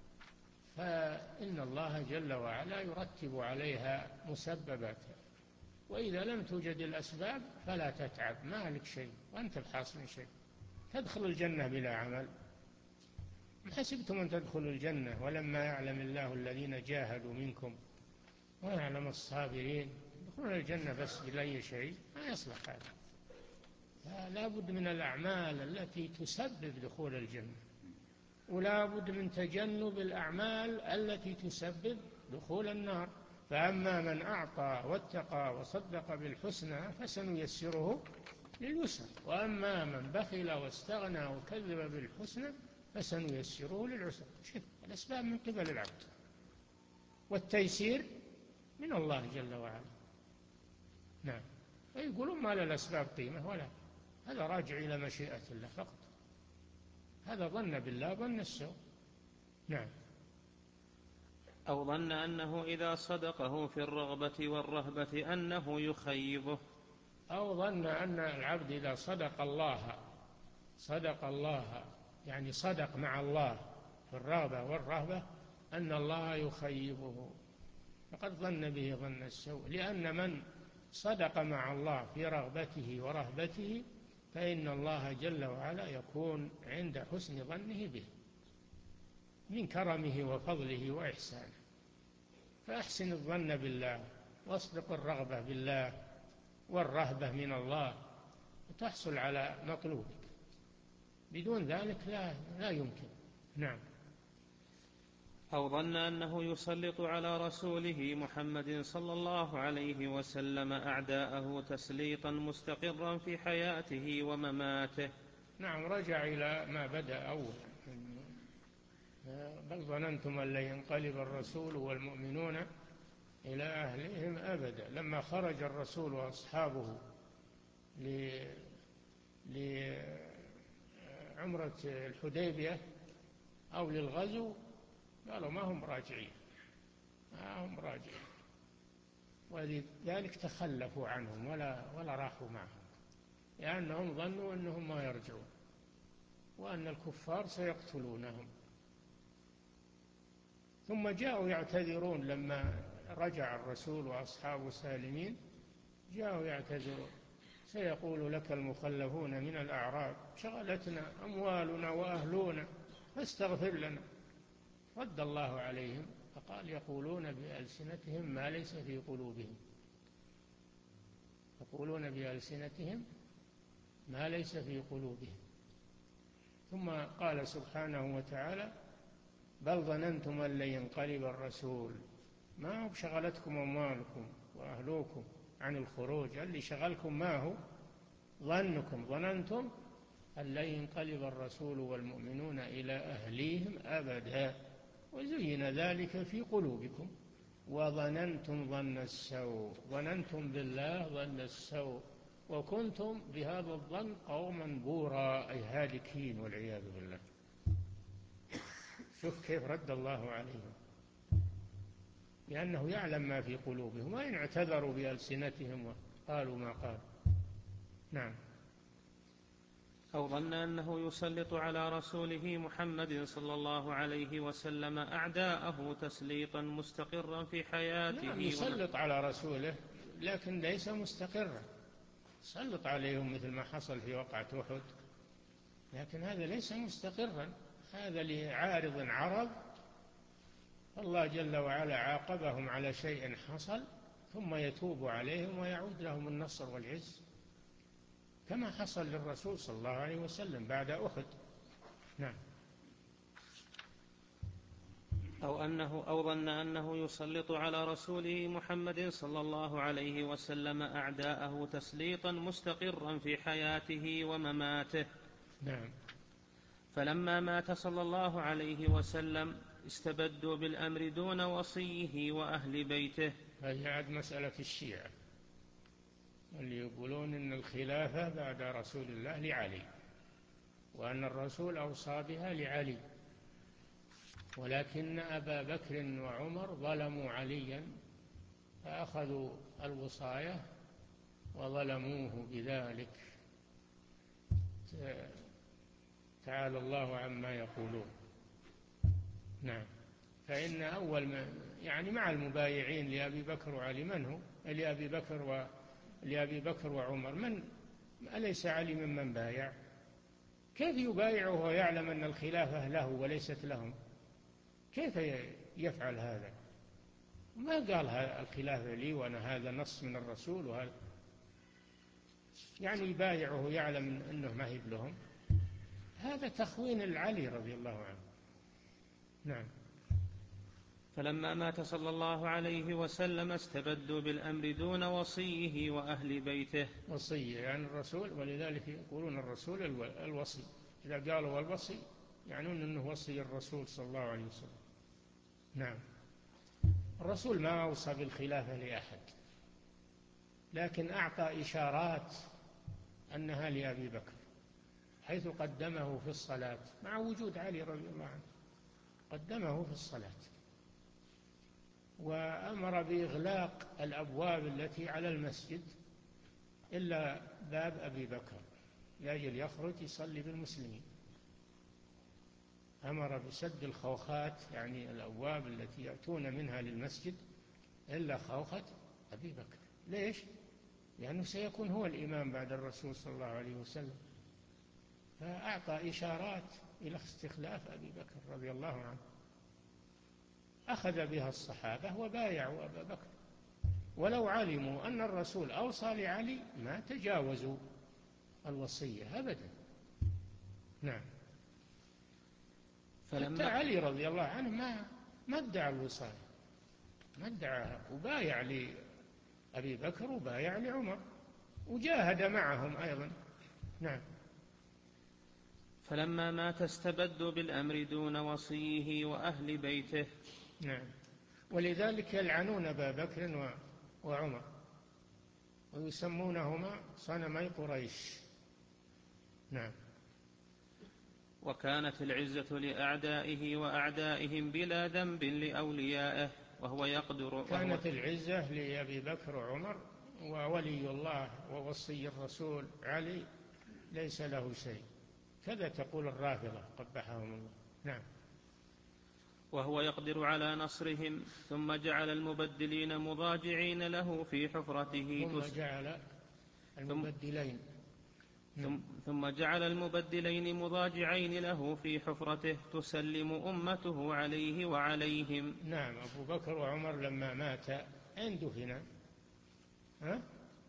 فإن الله جل وعلا يرتب عليها مسبباتها، وإذا لم توجد الأسباب فلا تتعب، ما لك شيء وأنت بحاصل شيء. تدخل الجنة بلا عمل، ما حسبتم أن تدخلوا الجنة ولما يعلم الله الذين جاهدوا منكم ويعلم الصابرين. يدخلون الجنة بس بلا شيء، ما يصلح هذا. لا بد من الأعمال التي تسبب دخول الجنة، ولا بد من تجنب الأعمال التي تسبب دخول النار. فأما من أعطى واتقى وصدق بالحسنى فسنيسره لليسر، وأما من بخل واستغنى وكذب بالحسنى فسنيسره للعسر. شوف الأسباب من قبل العبد والتيسير من الله جل وعلا. نعم. ويقولون ما للأسباب قيمة، ولا، هذا راجع إلى مشيئة الله فقط. هذا ظن بالله ظن السوء. نعم. أو ظن أنه إذا صدقه في الرغبة والرهبة أنه يخيبه. أو ظن أن العبد إذا صدق الله صدق الله يعني صدق مع الله في الرغبة والرهبة أن الله يخيبه، فقد ظن به ظن السوء، لأن من صدق مع الله في رغبته ورهبته فإن الله جل وعلا يكون عند حسن ظنه به من كرمه وفضله وإحسانه. فأحسن الظن بالله واصدق الرغبة بالله والرهبة من الله وتحصل على مطلوبك، بدون ذلك لا, لا يمكن. نعم. أو ظن أنه يسلط على رسوله محمد صلى الله عليه وسلم أعداءه تسليطا مستقرا في حياته ومماته. نعم، رجع إلى ما بدأ أول، بل ظننتم أن لن ينقلب الرسول والمؤمنون إلى أهلهم أبدا. لما خرج الرسول وأصحابه لعمرة الحديبية أو للغزو قالوا ما هم راجعين ما هم راجعين، ولذلك تخلفوا عنهم ولا, ولا راحوا معهم، لأنهم ظنوا أنهم ما يرجعون وأن الكفار سيقتلونهم. ثم جاءوا يعتذرون لما رجع الرسول وأصحابه سالمين، جاءوا يعتذرون: سيقول لك المخلفون من الأعراب شغلتنا أموالنا وأهلنا فاستغفر لنا. رد الله عليهم فقال: يقولون بألسنتهم ما ليس في قلوبهم يقولون بألسنتهم ما ليس في قلوبهم. ثم قال سبحانه وتعالى: بل ظننتم أن لن ينقلب الرسول، ما هو شغلتكم أموالكم وأهلوكم عن الخروج، اللي شغلكم ما هو ظنكم، ظننتم أن لن ينقلب الرسول والمؤمنون إلى أهليهم أبدا وزين ذلك في قلوبكم وظننتم ظن السوء، ظننتم بالله ظن السوء وكنتم بهذا الظن قوما بورا، أي هالكين والعياذ بالله. شوف كيف رد الله عليهم، لأنه يعلم ما في قلوبهم، وإن اعتذروا بألسنتهم وقالوا ما قالوا. نعم. أو ظن أنه يسلط على رسوله محمد صلى الله عليه وسلم أعداءه تسليطا مستقرا في حياته. نعم، يسلط على رسوله لكن ليس مستقرا، يسلط عليهم مثل ما حصل في وقعة أحد، لكن هذا ليس مستقرا، هذا لعارض عرض، الله جل وعلا عاقبهم على شيء حصل ثم يتوب عليهم ويعود لهم النصر والعز، كما حصل للرسول صلى الله عليه وسلم بعد أحد. نعم. أو أنه أو ظن أنه يسلط على رسوله محمد صلى الله عليه وسلم أعداءه تسليطا مستقرا في حياته ومماته. نعم. فلما مات صلى الله عليه وسلم استبدوا بالأمر دون وصيه وأهل بيته. هذه عاد مسألة الشيعة اللي يقولون إن الخلافة بعد رسول الله لعلي، وأن الرسول أوصى بها لعلي، ولكن أبا بكر وعمر ظلموا عليا فأخذوا الوصاية وظلموه بذلك، تعالى الله عما يقولون. نعم. فإن أول ما يعني مع المبايعين لأبي بكر وعلي من هو؟ لأبي بكر و لأبي بكر وعمر من أليس علي ممن بايع؟ كيف يبايعه ويعلم أن الخلافة له وليست لهم؟ كيف يفعل هذا؟ ما قال الخلافة لي وأنا هذا نص من الرسول، وهذا يعني يبايعه يعلم أنه ما هي لهم، هذا تخوين العلي رضي الله عنه. نعم. فلما مات صلى الله عليه وسلم استبدوا بالأمر دون وصيه وأهل بيته. وصية يعني الرسول، ولذلك يقولون الرسول الوصي، إذا قالوا والوصي يعنون أنه وصي الرسول صلى الله عليه وسلم. نعم. الرسول ما أوصى بالخلافة لأحد، لكن أعطى إشارات أنها لأبي بكر، حيث قدمه في الصلاة مع وجود علي رضي الله عنه، قدمه في الصلاة وأمر بإغلاق الأبواب التي على المسجد إلا باب أبي بكر لأجل يخرج يصلي بالمسلمين. أمر بسد الخوخات، يعني الأبواب التي يأتون منها للمسجد، إلا خوخة أبي بكر. ليش؟ لأنه سيكون هو الإمام بعد الرسول صلى الله عليه وسلم، فأعطى إشارات إلى استخلاف أبي بكر رضي الله عنه. أخذ بها الصحابة وبايعوا أبا بكر، ولو علموا أن الرسول أوصى لعلي ما تجاوزوا الوصية أبدا. نعم. حتى علي رضي الله عنه ما ما ادعى الوصاية، ما ادعاها، وبايع لأبي بكر وبايع لعمر وجاهد معهم أيضا. نعم. فلما مات استبدوا بالأمر دون وصيه وأهل بيته. نعم. ولذلك يلعنون أبا بكر وعمر ويسمونهما صنمي قريش. نعم. وكانت العزة لأعدائه وأعدائهم بلا ذنب لأوليائه وهو يقدر. كانت العزة لأبي بكر وعمر، وولي الله ووصي الرسول علي ليس له شيء، كذا تقول الرافضة قبحهم الله. نعم. وهو يقدر على نصرهم. ثم جعل المبدلين مضاجعين له في حفرته. ثم جعل المبدلين ثم, ثم جعل المبدلين مضاجعين له في حفرته تسلم أمته عليه وعليهم. نعم. أبو بكر وعمر لما مات أين دفن؟ ها؟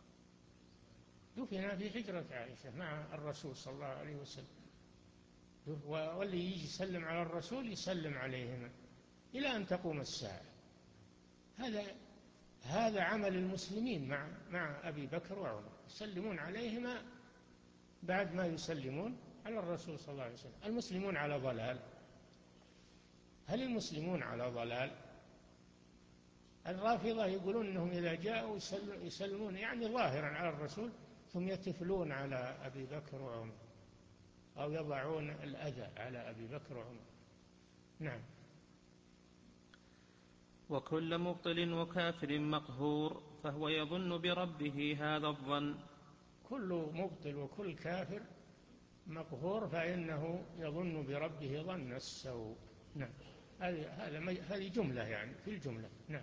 دفن في حجرة عائشة مع الرسول صلى الله عليه وسلم، واللي يجي يسلم على الرسول يسلم عليهما إلى أن تقوم الساعة. هذا هذا عمل المسلمين مع مع أبي بكر وعمر، يسلمون عليهما بعد ما يسلمون على الرسول صلى الله عليه وسلم. المسلمون على ضلال. هل المسلمون على ضلال؟ الرافضة يقولون أنهم إذا جاءوا يسلمون يعني ظاهرا على الرسول، ثم يتفلون على أبي بكر وعمر أو يضعون الأذى على أبي بكر وعمر. نعم. وكل مبطل وكافر مقهور فهو يظن بربه هذا الظن. كل مبطل وكل كافر مقهور فإنه يظن بربه ظن السوء. نعم. هذه جملة يعني في الجملة. نعم.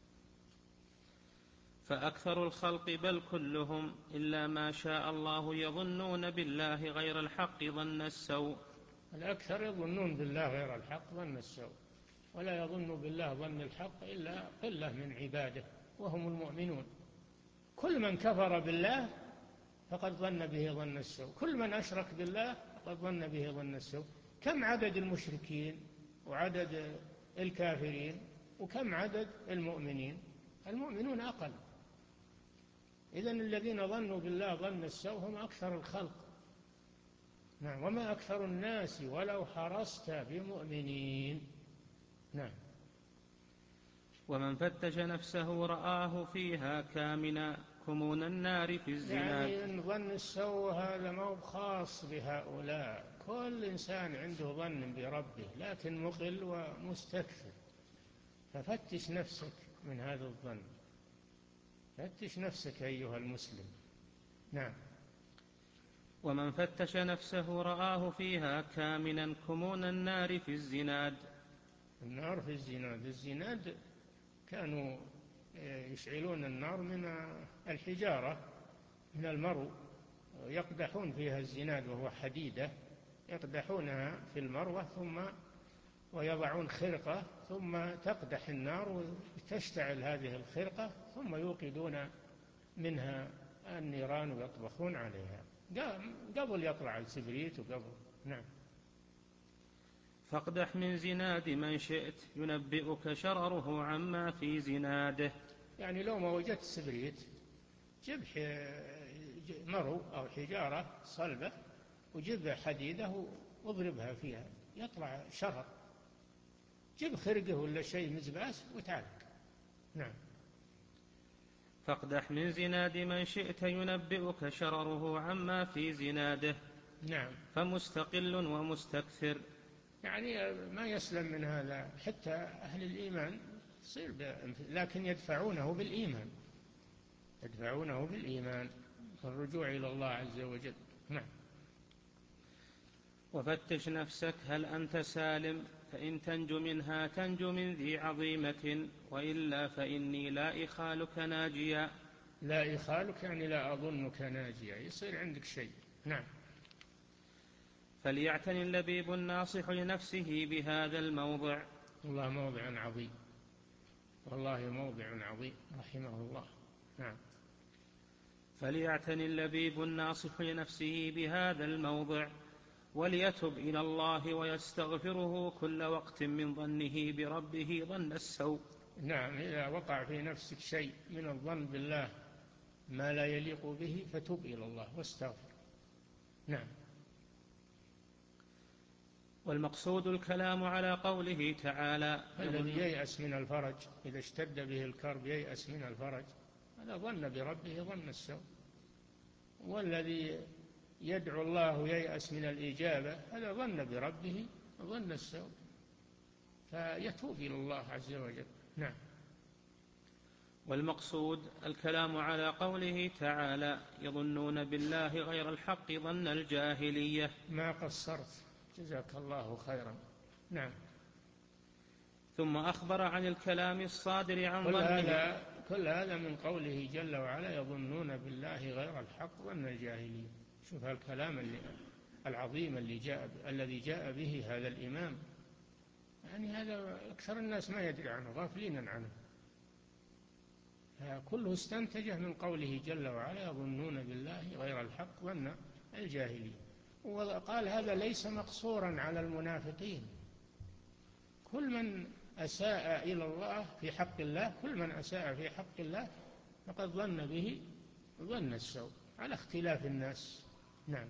فأكثر الخلق بل كلهم إلا ما شاء الله يظنون بالله غير الحق ظن السوء. الأكثر يظنون بالله غير الحق ظن السوء، ولا يظن بالله ظن الحق إلا قلة من عباده وهم المؤمنون. كل من كفر بالله فقد ظن به ظن السوء، كل من أشرك بالله فقد ظن به ظن السوء. كم عدد المشركين وعدد الكافرين وكم عدد المؤمنين؟ المؤمنون أقل. إذن الذين ظنوا بالله ظن السوء هم أكثر الخلق. نعم. وما أكثر الناس ولو حرصت بمؤمنين. نعم. ومن فتش نفسه رآه فيها كامنا كمون النار في الزناد. يعني إن ظن السوء هذا ما هو خاص بهؤلاء، كل إنسان عنده ظن بربه لكن مقل ومستكثر، ففتش نفسك من هذا الظن، فتش نفسك أيها المسلم. نعم. ومن فتش نفسه رآه فيها كامنا كمون النار في الزناد. النار في الزناد. الزناد كانوا يشعلون النار من الحجارة من المرو، يقدحون فيها الزناد وهو حديدة، يقدحونها في المروة ثم ويضعون خرقة ثم تقدح النار وتشتعل هذه الخرقة ثم يوقدون منها النيران ويطبخون عليها قبل يطلع الكبريت وقبل. نعم. فاقدح من زناد من شئت ينبئك شرره عما في زناده. يعني لو ما وجدت سبريت جيب مرو أو حجارة صلبة وجيب حديدة واضربها فيها يطلع شرر. جيب خرقه ولا شيء مزباس وتعلق. نعم. فاقدح من زناد من شئت ينبئك شرره عما في زناده. نعم. فمستقل ومستكثر. يعني ما يسلم من هذا حتى أهل الإيمان يصير لكن يدفعونه بالإيمان، يدفعونه بالإيمان الرجوع إلى الله عز وجل. نعم. وفتش نفسك هل أنت سالم، فإن تنج منها تنج من ذي عظيمة، وإلا فإني لا إخالك ناجيا. لا إخالك يعني لا أظنك ناجيا، يصير عندك شيء. نعم. فليعتني اللبيب الناصح لنفسه بهذا الموضع. الله موضع عظيم، والله موضع عظيم رحمه الله. نعم. فليعتني اللبيب الناصح لنفسه بهذا الموضع، وليتب إلى الله ويستغفره كل وقت من ظنه بربه ظن السوء. نعم، إذا وقع في نفسك شيء من الظن بالله ما لا يليق به فتب إلى الله واستغفر. نعم. والمقصود الكلام على قوله تعالى: الذي ييأس من الفرج إذا اشتد به الكرب ييأس من الفرج، هذا ظن بربه ظن السوء. والذي يدعو الله ييأس من الإجابة هذا ظن بربه ظن السوء، فيتوب إلى الله عز وجل. نعم. والمقصود الكلام على قوله تعالى: يظنون بالله غير الحق ظن الجاهلية. ما قصرت، جزاك الله خيرا. نعم. ثم أخبر عن الكلام الصادر عن كل ظنه. هذا كل هذا من قوله جل وعلا: يظنون بالله غير الحق ظن الجاهلية. شوف الكلام اللي العظيم اللي جاء الذي جاء به هذا الإمام، يعني هذا أكثر الناس ما يدري عنه، غافلين عنه. كله استنتجه من قوله جل وعلا: يظنون بالله غير الحق ظن الجاهلية. وقال هذا ليس مقصورا على المنافقين، كل من أساء إلى الله في حق الله، كل من أساء في حق الله فقد ظن به ظن السوء على اختلاف الناس. نعم.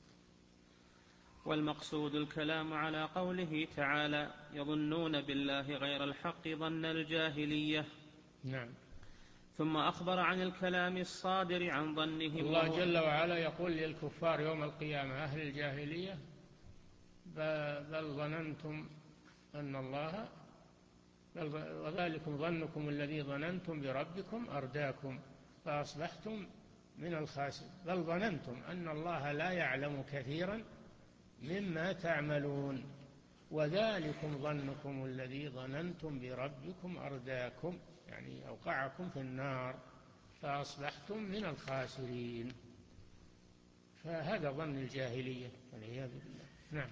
والمقصود الكلام على قوله تعالى: يظنون بالله غير الحق ظن الجاهلية. نعم. ثم أخبر عن الكلام الصادر عن ظنهم. الله جل وعلا يقول للكفار يوم القيامة: أهل الجاهلية بل ظننتم أن الله وذلكم ظنكم الذي ظننتم بربكم أرداكم فأصبحتم من الخاسرين. بل ظننتم أن الله لا يعلم كثيرا مما تعملون وذلكم ظنكم الذي ظننتم بربكم أرداكم، يعني أوقعكم في النار فأصبحتم من الخاسرين. فهذا ظن الجاهلية والعياذ بالله. نعم.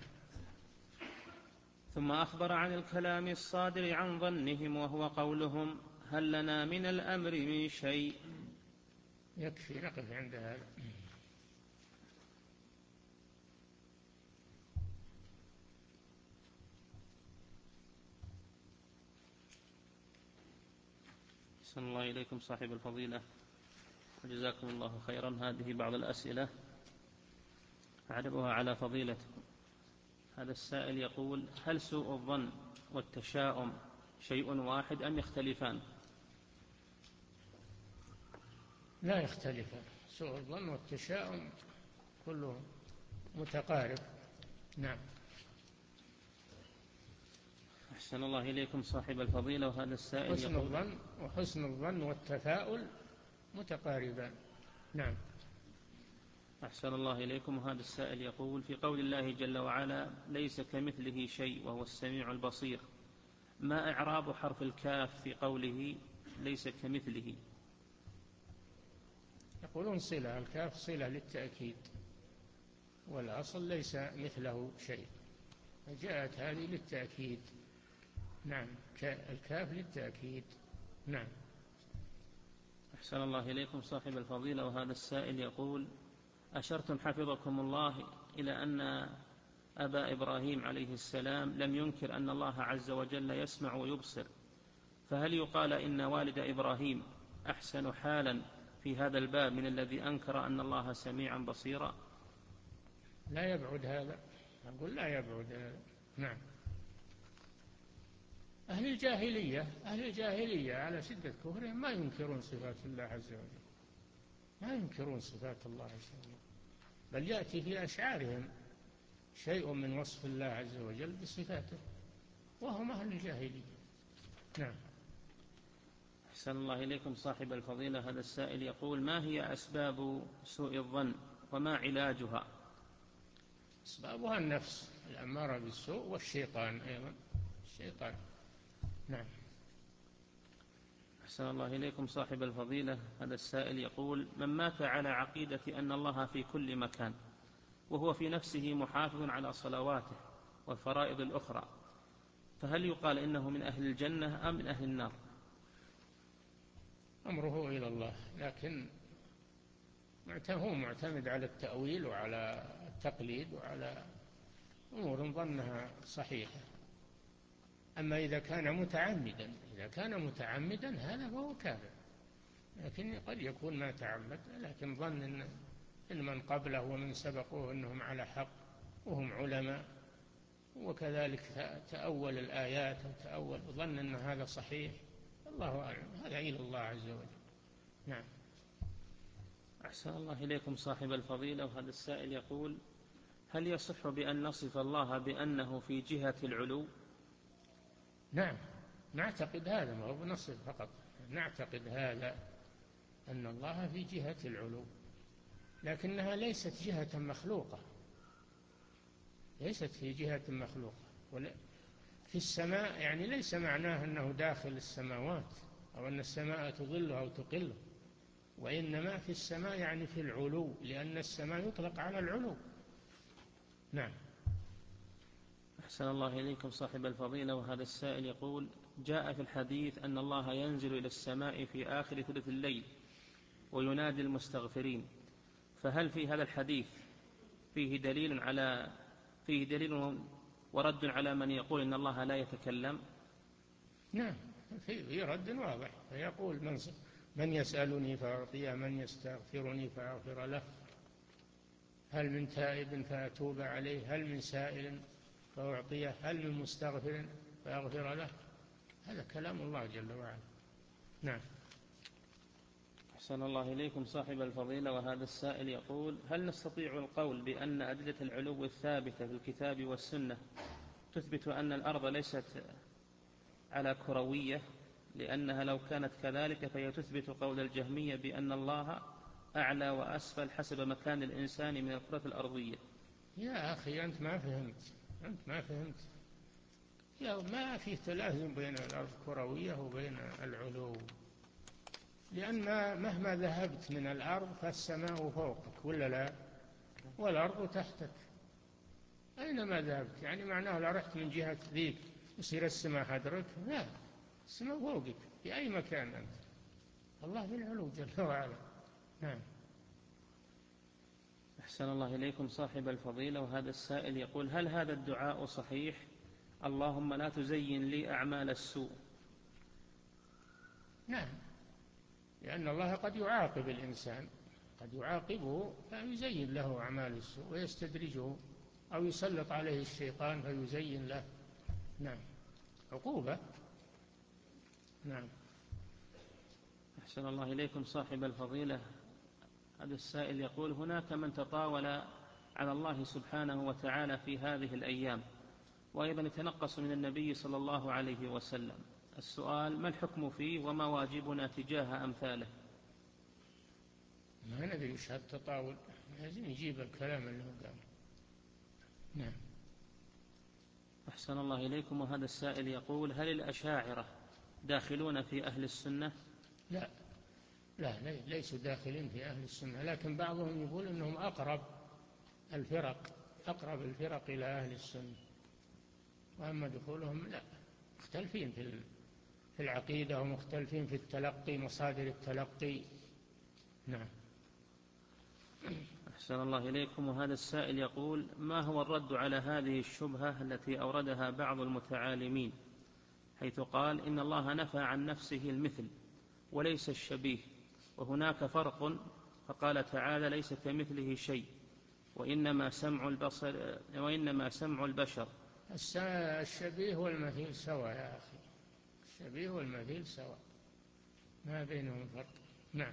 ثم أخبر عن الكلام الصادر عن ظنهم، وهو قولهم: هل لنا من الأمر من شيء. يكفي نقف عند هذا. أحسن الله إليكم صاحب الفضيلة وجزاكم الله خيرا. هذه بعض الأسئلة أعرضها على فضيلتكم. هذا السائل يقول: هل سوء الظن والتشاؤم شيء واحد أم يختلفان؟ لا يختلفان، سوء الظن والتشاؤم كله متقارب. نعم. أحسن الله إليكم صاحب الفضيلة. وهذا السائل حسن يقول: الظن وحسن الظن والتفاؤل متقاربان. نعم. أحسن الله إليكم. وهذا السائل يقول: في قول الله جل وعلا: ليس كمثله شيء وهو السميع البصير، ما إعراب حرف الكاف في قوله ليس كمثله؟ يقولون صلة، الكاف صلة للتأكيد، والأصل ليس مثله شيء، جاءت هذه للتأكيد. نعم، الكاف للتأكيد. نعم. أحسن الله إليكم صاحب الفضيلة. وهذا السائل يقول: أشرتم حفظكم الله إلى أن أبا إبراهيم عليه السلام لم ينكر أن الله عز وجل يسمع ويبصر، فهل يقال إن والد إبراهيم أحسن حالا في هذا الباب من الذي أنكر أن الله سميعا بصيرا؟ لا يبعد هذا، أقول لا يبعد هذا. نعم. أهل الجاهلية أهل الجاهلية على شدة كفرهم ما ينكرون صفات الله عز وجل، ما ينكرون صفات الله عز وجل، بل يأتي في أشعارهم شيء من وصف الله عز وجل بصفاته، وهم أهل الجاهلية. نعم. أحسن الله إليكم صاحب الفضيلة. هذا السائل يقول: ما هي أسباب سوء الظن وما علاجها؟ أسبابها النفس الأمارة بالسوء والشيطان أيضا، الشيطان. نعم. أحسن الله إليكم صاحب الفضيلة. هذا السائل يقول: من مات على عقيدة أن الله في كل مكان وهو في نفسه محافظ على صلواته والفرائض الأخرى، فهل يقال إنه من أهل الجنة أم من أهل النار؟ أمره إلى الله، لكن هو معتمد على التأويل وعلى التقليد وعلى أمور ظنها صحيحة. أما إذا كان متعمدا إذا كان متعمدا هذا فهو كافر، لكن قد يكون ما تعمد، لكن ظن إن, إن من قبله ومن سبقوه أنهم على حق وهم علماء، وكذلك تأول الآيات وتأول ظن أن هذا صحيح، الله أعلم، هذا إلى الله عز وجل. نعم. أحسن الله إليكم صاحب الفضيلة. وهذا السائل يقول: هل يصح بأن نصف الله بأنه في جهة العلو؟ نعم، نعتقد هذا، ما هو بنصف فقط، نعتقد هذا أن الله في جهة العلو، لكنها ليست جهة مخلوقة، ليست في جهة مخلوقة. في السماء يعني ليس معناه أنه داخل السماوات أو أن السماء تظله أو تقله، وإنما في السماء يعني في العلو، لأن السماء يطلق على العلو. نعم. أحسن الله إليكم صاحب الفضيلة. وهذا السائل يقول: جاء في الحديث أن الله ينزل إلى السماء في آخر ثلث الليل وينادي المستغفرين، فهل في هذا الحديث فيه دليل على فيه دليل ورد على من يقول إن الله لا يتكلم؟ نعم، في رد واضح، فيقول: من من يسألني فأعطيه، من يستغفرني فأغفر له، هل من تائب فأتوب عليه، هل من سائل فأعطيه، هل من مستغفر فأغفر له. هذا كلام الله جل وعلا. نعم. أحسن الله إليكم صاحب الفضيلة. وهذا السائل يقول: هل نستطيع القول بأن أدلة العلو الثابتة في الكتاب والسنة تثبت أن الأرض ليست على كروية، لأنها لو كانت كذلك فهي تثبت قول الجهمية بأن الله أعلى وأسفل حسب مكان الإنسان من الكرة الأرضية؟ يا أخي أنت ما فهمت أنت ما فهمت يا ما في تلازم بين الأرض كروية وبين العلو، لأن مهما ذهبت من الأرض فالسماء فوقك ولا لا، والأرض تحتك أينما ذهبت. يعني معناه لو رحت من جهة ذيك يصير السماء حدرك؟ لا، السماء فوقك في أي مكان أنت، الله في العلو جل وعلا. نعم. أحسن الله إليكم صاحب الفضيلة. وهذا السائل يقول: هل هذا الدعاء صحيح؟ اللهم لا تزين لي أعمال السوء. نعم، لأن الله قد يعاقب الإنسان، قد يعاقبه فيزين له أعمال السوء ويستدرجه، أو يسلط عليه الشيطان فيزين له. نعم، عقوبة. نعم. أحسن الله إليكم صاحب الفضيلة. هذا السائل يقول: هناك من تطاول على الله سبحانه وتعالى في هذه الأيام، وأيضا يتنقص من النبي صلى الله عليه وسلم. السؤال: ما الحكم فيه وما واجبنا تجاه أمثاله؟ ما ندري وش هالتطاول، لازم يجيب الكلام اللي هو قال. نعم. أحسن الله إليكم. وهذا السائل يقول: هل الأشاعرة داخلون في أهل السنة؟ لا لا ليسوا داخلين في أهل السنة، لكن بعضهم يقول أنهم أقرب الفرق أقرب الفرق إلى أهل السنة، وأما دخولهم لا، مختلفين في في العقيدة ومختلفين في التلقي، مصادر التلقي. نعم. أحسن الله إليكم. وهذا السائل يقول: ما هو الرد على هذه الشبهة التي أوردها بعض المتعالمين، حيث قال إن الله نفى عن نفسه المثل وليس الشبيه، وهناك فرق، فقال تعالى: ليس كمثله شيء وإنما سمع البصر وإنما سمع البشر. الشبيه والمثيل سواء يا أخي، الشبيه والمثيل سواء، ما بينهم فرق. نعم.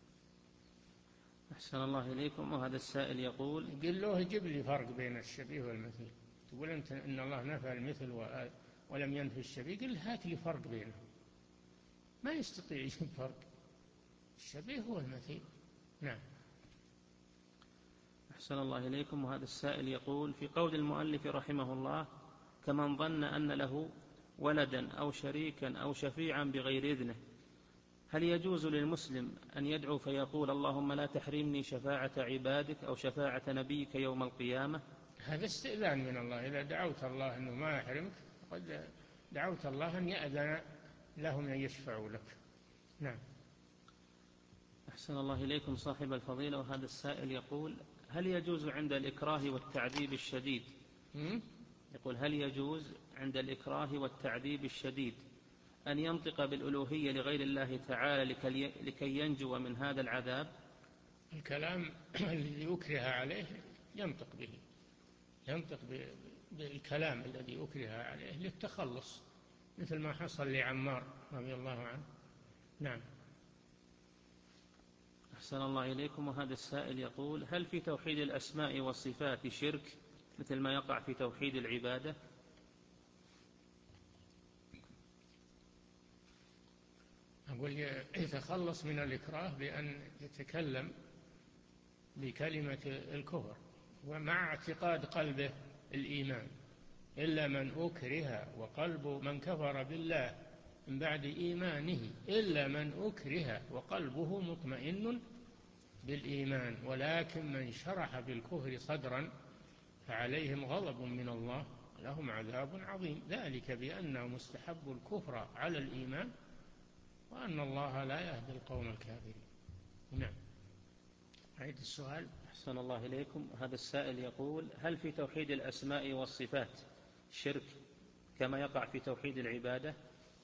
أحسن الله إليكم. وهذا السائل يقول: قل له جيب لي فرق بين الشبيه والمثيل، تقول أنت إن الله نفى المثل ولم ينفي الشبيه، قل هات لي فرق بينهم، ما يستطيع يجيب فرق. الشبيه هو المثيل. نعم. أحسن الله إليكم. وهذا السائل يقول: في قول المؤلف رحمه الله: كمن ظن أن له ولدا أو شريكا أو شفيعا بغير إذنه، هل يجوز للمسلم أن يدعو فيقول: اللهم لا تحرمني شفاعة عبادك أو شفاعة نبيك يوم القيامة؟ هذا استئذان من الله. إذا دعوت الله أنه ما يحرمك قد دعوت الله أن يأذن لهم أن يشفعوا لك. نعم. أحسن الله إليكم صاحب الفضيلة. وهذا السائل يقول: هل يجوز عند الإكراه والتعذيب الشديد يقول هل يجوز عند الإكراه والتعذيب الشديد أن ينطق بالألوهية لغير الله تعالى لكي ينجو من هذا العذاب؟ الكلام الذي أكره عليه ينطق به، ينطق بالكلام الذي أكره عليه للتخلص، مثل ما حصل لعمار رضي الله عنه. نعم. أحسن الله إليكم. وهذا السائل يقول: هل في توحيد الأسماء والصفات شرك مثل ما يقع في توحيد العبادة؟ أقول يتخلص من الإكراه بأن يتكلم بكلمة الكفر ومع اعتقاد قلبه الإيمان، إلا من أكره وقلب من كفر بالله من بعد إيمانه إلا من أكره وقلبه مطمئن بالإيمان، ولكن من شرح بالكفر صدرا فعليهم غضب من الله لهم عذاب عظيم، ذلك بأنهم استحبوا الكفر على الإيمان وأن الله لا يهدي القوم الكافرين. نعم. عيد السؤال. أحسن الله إليكم. هذا السائل يقول: هل في توحيد الأسماء والصفات شرك كما يقع في توحيد العبادة؟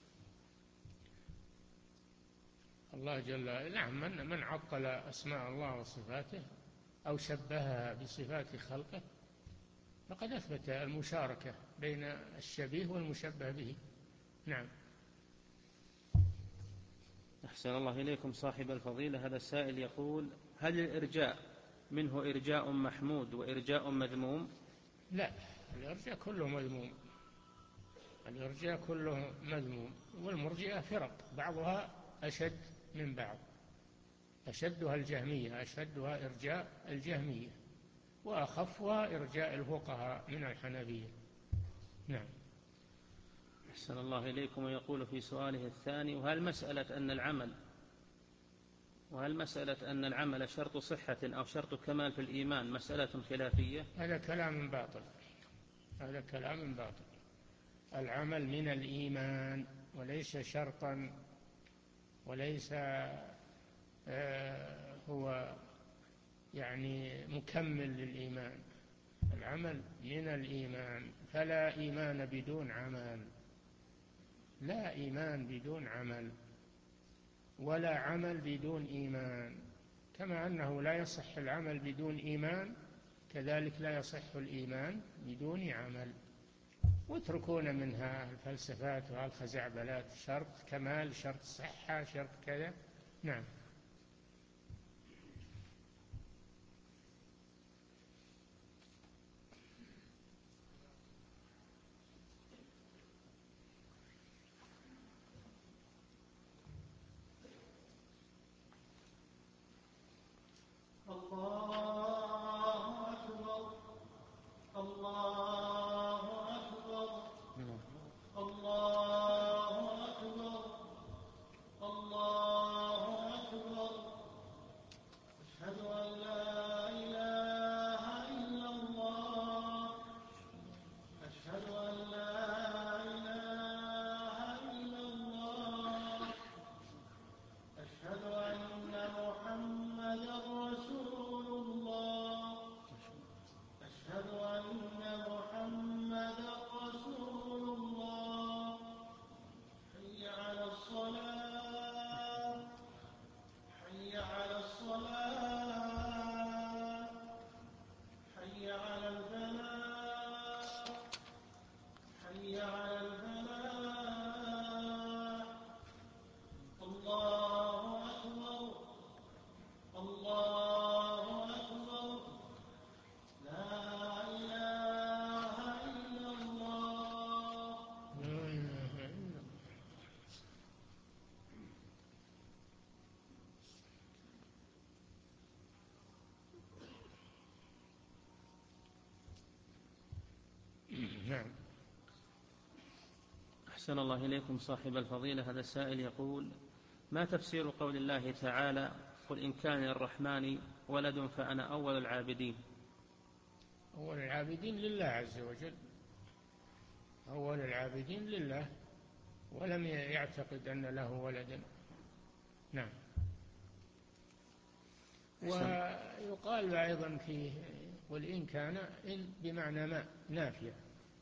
الله جل نعم من, من عطل أسماء الله وصفاته أو شبهها بصفات خلقه فقد أثبت المشاركة بين الشبيه والمشبه به. نعم. أحسن الله إليكم صاحب الفضيلة. هذا السائل يقول: هل الإرجاء منه إرجاء محمود وإرجاء مذموم؟ لا، الإرجاء كله مذموم، الإرجاء كله مذموم، والمرجئة فرق بعضها أشد من بعض، أشدها الجهمية، أشدها إرجاء الجهمية، وأخفها إرجاء الفقهاء من الحنفية. نعم. أحسن الله إليكم. ويقول في سؤاله الثاني: وهل مسألة أن العمل وهل مسألة أن العمل شرط صحة أو شرط كمال في الإيمان مسألة خلافية؟ هذا كلام باطل، هذا كلام باطل. العمل من الإيمان وليس شرطا، وليس آه هو يعني مكمل للإيمان. العمل من الإيمان، فلا إيمان بدون عمل، لا إيمان بدون عمل، ولا عمل بدون إيمان. كما أنه لا يصح العمل بدون إيمان كذلك لا يصح الإيمان بدون عمل. واتركون منها الفلسفات والخزعبلات، شرط كمال، شرط صحة، شرط كذا. نعم. الله أكبر الله أكبر الله أكبر الله أكبر. أشهد أن لا إله إلا الله، أشهد أن لا إله إلا الله، أشهد أن محمدا رسول الله، أشهد أن محمدا رسول الله. حي على الصلاة، حي على الصلاة، حي على الفلاح، حي على الفلاح. الله أكبر الله أكبر. لا إله إلا الله. لا إله إلا الله. نعم. أحسن الله إليكم صاحب الفضيلة. هذا السائل يقول: ما تفسير قول الله تعالى: قل إن كان للرحمن ولد فأنا أول العابدين؟ أول العابدين لله عز وجل، أول العابدين لله، ولم يعتقد أن له ولدا. نعم. ويقال أيضا فيه قل إن كان إن بمعنى ما نافية،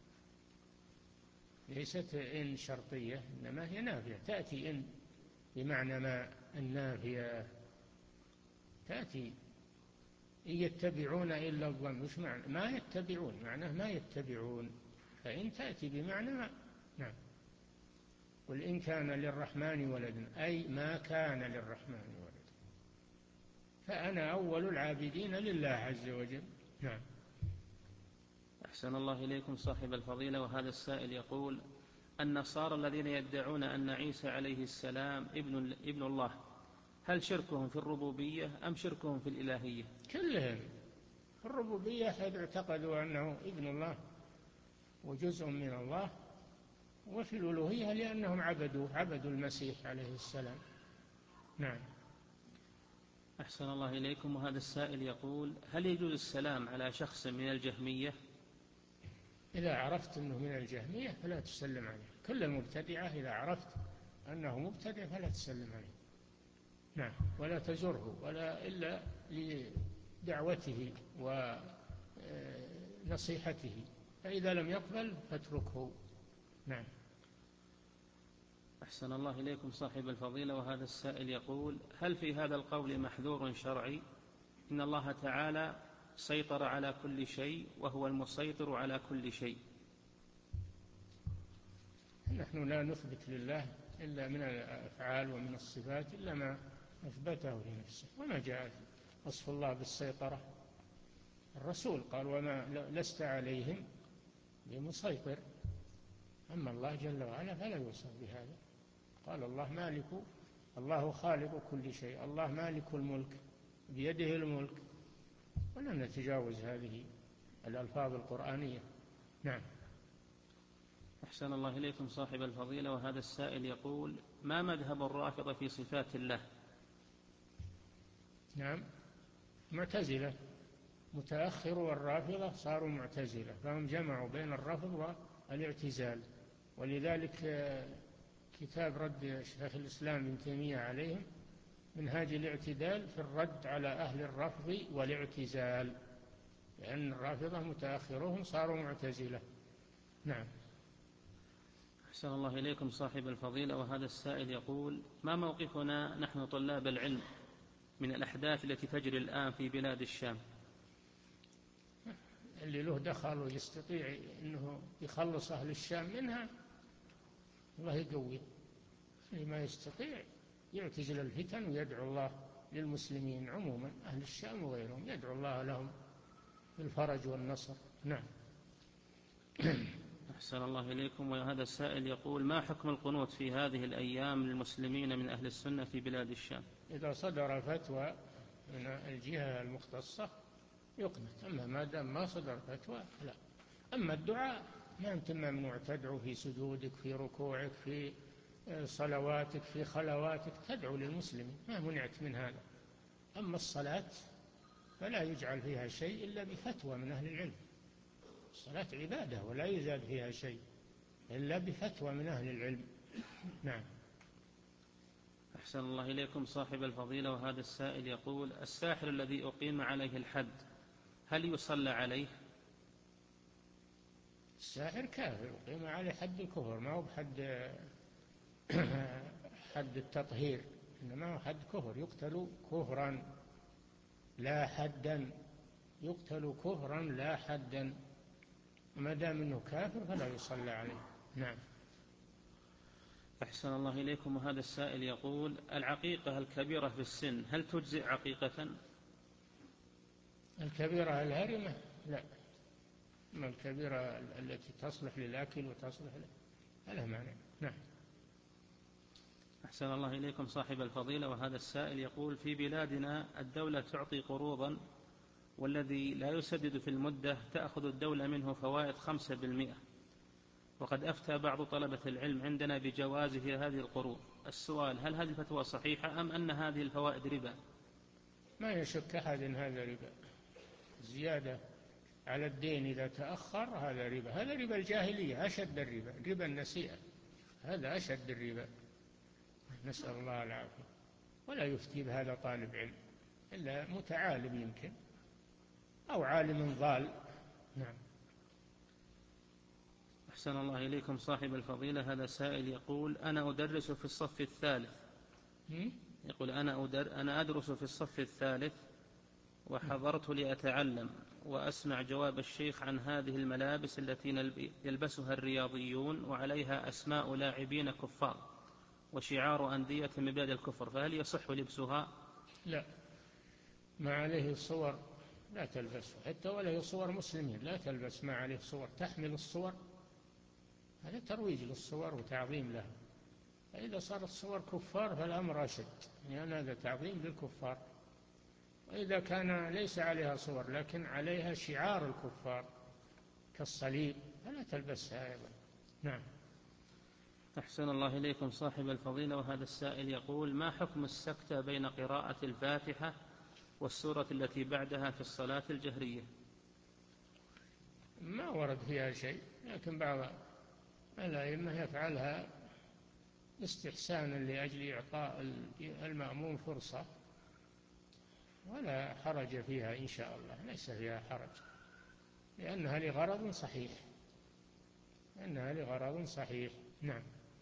ليست إن شرطية إنما هي نافية، تأتي إن بمعنى ما النافية، تأتي إن يتبعون إلا الظن. وش معنى ما يتبعون؟ معناه ما يتبعون، فإن تأتي بمعنى ما. نعم. قل إن كان للرحمن ولد أي ما كان للرحمن ولد فأنا أول العابدين لله عز وجل. نعم. أحسن الله إليكم صاحب الفضيلة. وهذا السائل يقول: النصارى الذين يدعون أن عيسى عليه السلام ابن, ابن الله، هل شركهم في الربوبية أم شركهم في الإلهية؟ كلهم في الربوبية، حيث اعتقدوا أنه ابن الله وجزء من الله، وفي الألوهية لأنهم عبدوا عبدوا المسيح عليه السلام. نعم. أحسن الله إليكم. وهذا السائل يقول: هل يجوز السلام على شخص من الجهمية؟ إذا عرفت أنه من الجهمية فلا تسلم عليه. كل المبتدعة إذا عرفت أنه مبتدع فلا تسلم عليه. نعم. ولا تزره ولا إلا لدعوته ونصيحته، فإذا لم يقبل فاتركه. نعم. أحسن الله إليكم صاحب الفضيلة. وهذا السائل يقول: هل في هذا القول محذور شرعي؟ إن الله تعالى سيطر على كل شيء وهو المسيطر على كل شيء. نحن لا نثبت لله إلا من الأفعال ومن الصفات إلا ما أثبته لنفسه، وما جاء وصف الله بالسيطرة. الرسول قال: وما لست عليهم بمسيطر. أما الله جل وعلا فلا يوصف بهذا. قال: الله مالك، الله خالق كل شيء، الله مالك الملك، بيده الملك، ولم نتجاوز هذه الألفاظ القرآنية. نعم. أحسن الله إليكم صاحب الفضيلة. وهذا السائل يقول: ما مذهب الرافضة في صفات الله؟ نعم. معتزلة، متأخر الرافضة صاروا معتزلة، فهم جمعوا بين الرفض والاعتزال، ولذلك كتاب رد شيخ الإسلام ابن تيمية عليهم منهاج الاعتدال في الرد على أهل الرفض والاعتزال، لأن الرافضة متأخرهم صاروا معتزلة. نعم. أحسن الله إليكم صاحب الفضيلة. وهذا السائل يقول: ما موقفنا نحن طلاب العلم من الأحداث التي تجري الآن في بلاد الشام؟ اللي له دخل ويستطيع أنه يخلص أهل الشام منها الله يقوي، اللي ما يستطيع يعتزل الفتن ويدعو الله للمسلمين عموما، أهل الشام وغيرهم، يدعو الله لهم بالفرج والنصر. نعم. أحسن الله إليكم. وهذا السائل يقول: ما حكم القنوت في هذه الأيام للمسلمين من أهل السنة في بلاد الشام؟ إذا صدر فتوى من الجهة المختصة يقنت، أما ما دام ما صدر فتوى لا. أما الدعاء ما أنت ممنوع تدعو في سجودك، في ركوعك، في صلواتك، في خلواتك، تدعو للمسلمين، ما منعت من هذا. أما الصلاة فلا يجعل فيها شيء إلا بفتوى من أهل العلم. الصلاة عبادة ولا يزاد فيها شيء إلا بفتوى من أهل العلم. نعم. أحسن الله إليكم صاحب الفضيلة. وهذا السائل يقول: الساحر الذي أقيم عليه الحد هل يصلى عليه؟ الساحر كافر، أقيم عليه حد الكفر، ما هو بحد حد التطهير، إنما هو حد كفر، يقتل كفرا لا حدا، يقتل كفرا لا حدا، ما دام انه كافر فلا يصلى عليه. نعم. أحسن الله إليكم. وهذا السائل يقول: العقيقة الكبيرة في السن هل تجزئ عقيقة؟ الكبيرة الهرمة لا، أما الكبيرة التي تصلح للأكل وتصلح لها معنى. نعم. أحسن الله إليكم صاحب الفضيلة. وهذا السائل يقول: في بلادنا الدولة تعطي قروضا والذي لا يسدد في المدة تأخذ الدولة منه فوائد خمسة بالمئة، وقد أفتى بعض طلبة العلم عندنا بجوازه هذه القروض. السؤال: هل هذه الفتوى صحيحة أم أن هذه الفوائد ربا؟ ما يشك أحد أن هذا ربا. زيادة على الدين إذا تأخر هذا ربا. هذا ربا الجاهلية، أشد الربا، ربا النسيئة، هذا أشد الربا، نسأل الله العافية. ولا يفتي بهذا طالب علم إلا متعالم يمكن، أو عالم ضال. نعم. أحسن الله إليكم صاحب الفضيلة. هذا سائل يقول: أنا أدرس في الصف الثالث. يقول: أنا, أدر أنا أدرس في الصف الثالث وحضرت لأتعلم، وأسمع جواب الشيخ عن هذه الملابس التي يلبسها الرياضيون وعليها أسماء لاعبين كفار وشعار أندية من بلاد الكفر، فهل يصح لبسها؟ لا، ما عليه صور لا تلبسه، حتى ولا صور مسلمين لا تلبس ما عليه صور. تحمل الصور هذا ترويج للصور وتعظيم لها. فإذا صارت صور كفار فالأمر أشد، لأن هذا تعظيم للكفار. وإذا كان ليس عليها صور لكن عليها شعار الكفار كالصليب فلا تلبسها أيضا. نعم. أحسن الله إليكم صاحب الفضيلة. وهذا السائل يقول: ما حكم السكتة بين قراءة الفاتحة والسورة التي بعدها في الصلاة الجهرية؟ ما ورد فيها شيء، لكن بعض الأئمة يفعلها استحسانا لأجل إعطاء المأموم فرصة، ولا حرج فيها إن شاء الله، ليس فيها حرج، لأنها لغرض صحيح، لأنها لغرض صحيح. نعم.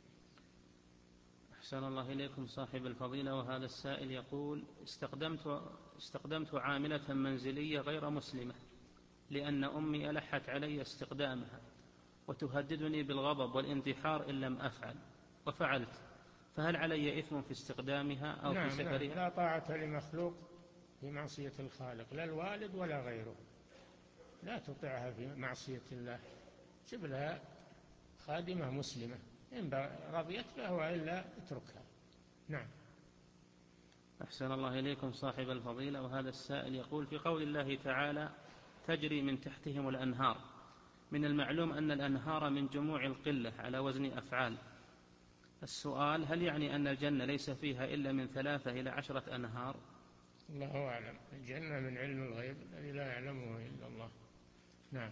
أحسن الله إليكم صاحب الفضيلة. وهذا السائل يقول: استخدمت, استخدمت عاملة منزلية غير مسلمة لأن أمي ألحت علي استخدامها وتهددني بالغضب والانتحار إن لم أفعل، وفعلت، فهل علي إثم في استخدامها أو نعم في سفرها؟ نعم. لا طاعة لمخلوق في معصية الخالق، لا الوالد ولا غيره، لا تطيعها في معصية الله. جب لها خادمة مسلمة، إن رضيت به وإلا اتركها. نعم. أحسن الله إليكم صاحب الفضيلة. وهذا السائل يقول: في قول الله تعالى: تجري من تحتهم الأنهار، من المعلوم أن الأنهار من جموع القلة على وزن أفعال. السؤال: هل يعني أن الجنة ليس فيها إلا من ثلاثة إلى عشرة أنهار؟ الله أعلم، الجنة من علم الغيب الذي لا يعلمه إلا الله. نعم.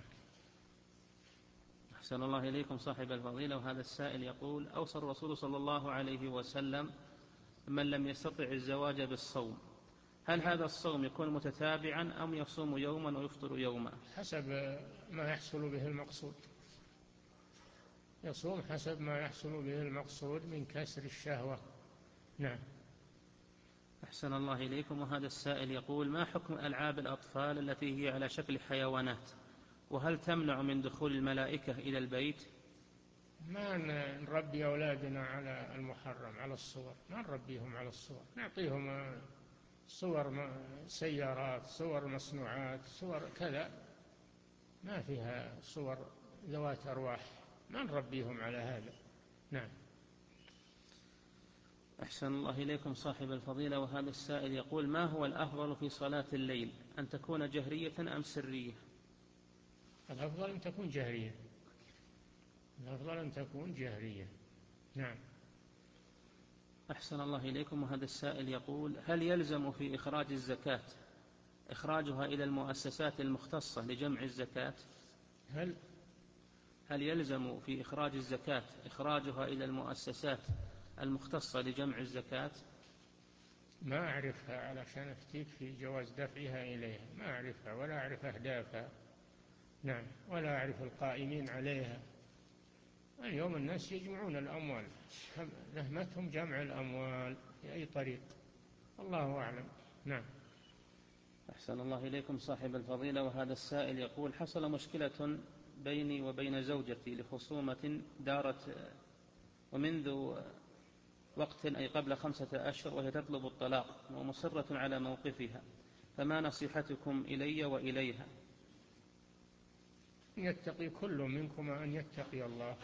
أحسن الله إليكم صاحب الفضيلة. وهذا السائل يقول: أوصى الرسول صلى الله عليه وسلم من لم يستطع الزواج بالصوم، هل هذا الصوم يكون متتابعا أم يصوم يوما ويفطر يوما؟ حسب ما يحصل به المقصود، يصوم حسب ما يحصل به المقصود من كسر الشهوة. نعم. أحسن الله إليكم. وهذا السائل يقول: ما حكم ألعاب الأطفال التي هي على شكل حيوانات، وهل تمنع من دخول الملائكة إلى البيت؟ ما نربي أولادنا على المحرم، على الصور، ما نربيهم على الصور، نعطيهم صور سيارات، صور مصنوعات، صور كذا، ما فيها صور ذوات أرواح، ما نربيهم على هذا. نعم. أحسن الله إليكم صاحب الفضيلة. وهذا السائل يقول: ما هو الأفضل في صلاة الليل، أن تكون جهرية أم سرية؟ الأفضل أن تكون جهرية، الأفضل أن تكون جهرية. نعم. أحسن الله إليكم. وهذا السائل يقول: هل يلزم في إخراج الزكاة إخراجها إلى المؤسسات المختصة لجمع الزكاة؟ هل هل يلزم في إخراج الزكاة إخراجها إلى المؤسسات المختصة لجمع الزكاة؟ ما أعرفها علشان أفتيك في جواز دفعها إليها، ما أعرفها ولا أعرف أهدافها. نعم. ولا أعرف القائمين عليها. اليوم الناس يجمعون الأموال، نهمتهم جمع الأموال بأي طريق، الله أعلم. نعم. أحسن الله إليكم صاحب الفضيلة. وهذا السائل يقول: حصل مشكلة بيني وبين زوجتي لخصومة دارت ومنذ وقت أي قبل خمسة أشهر، وهي تطلب الطلاق ومصرة على موقفها، فما نصيحتكم إلي وإليها؟ يتقي كل منكما أن يتقي الله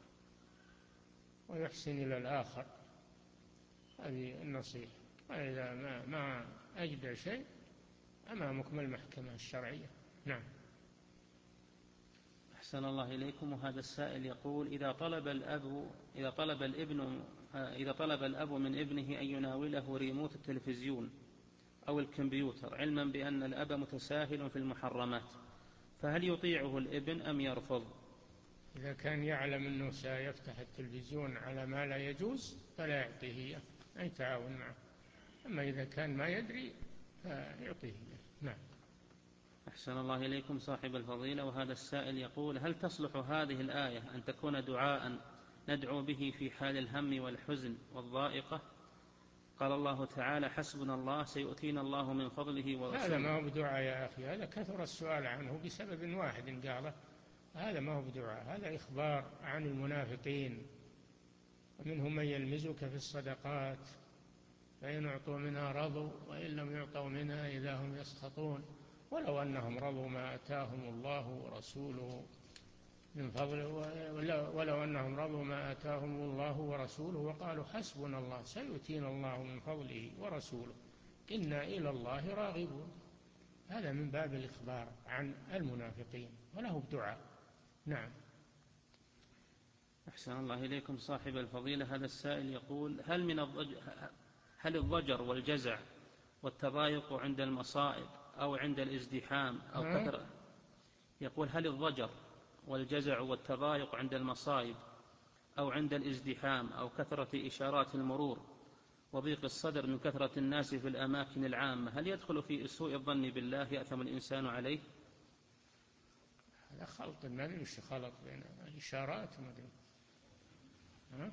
ويحسن إلى الآخر، هذه النصيحة. وإذا ما, ما أجد شيء أمامكم المحكمة الشرعية. نعم. أحسن الله إليكم. وهذا السائل يقول: إذا طلب الأب إذا طلب الابن إذا طلب الأب من ابنه أن يناوله ريموت التلفزيون أو الكمبيوتر، علما بأن الأب متساهل في المحرمات، فهل يطيعه الابن أم يرفض؟ إذا كان يعلم أنه سيفتح التلفزيون على ما لا يجوز فلا يعطيه إياه، أي تعاون معه. أما إذا كان ما يدري فيعطيه إياه. نعم. أحسن الله إليكم صاحب الفضيلة. وهذا السائل يقول: هل تصلح هذه الآية أن تكون دعاء ندعو به في حال الهم والحزن والضائقة؟ قال الله تعالى: حسبنا الله سيؤتينا الله من فضله ورسوله. هذا ما هو بدعاء يا أخي، هذا كثر السؤال عنه بسبب واحد قاله. هذا ما هو بدعاء، هذا إخبار عن المنافقين. ومنهم من يلمزك في الصدقات فإن أعطوا منها رضوا وإن لم يعطوا منها إذا هم يسخطون ولو أنهم رضوا ما آتاهم الله ورسوله من فضله ولو أنهم رضوا ما آتاهم الله ورسوله وقالوا حسبنا الله سيؤتينا الله من فضله ورسوله إنا إلى الله راغبون. هذا من باب الإخبار عن المنافقين وله بدعاء. نعم. أحسن الله إليكم صاحب الفضيلة. هذا السائل يقول: هل من الضجر هل الضجر والجزع والتضايق عند المصائب أو عند الازدحام أو كثرة يقول هل الضجر والجزع والتضايق عند المصائب أو عند الازدحام أو كثرة إشارات المرور وضيق الصدر من كثرة الناس في الأماكن العامة هل يدخل في سوء الظن بالله يأثم الإنسان عليه؟ هذا خلط، ما ادري وش خلط بين الإشارات وما ادري ها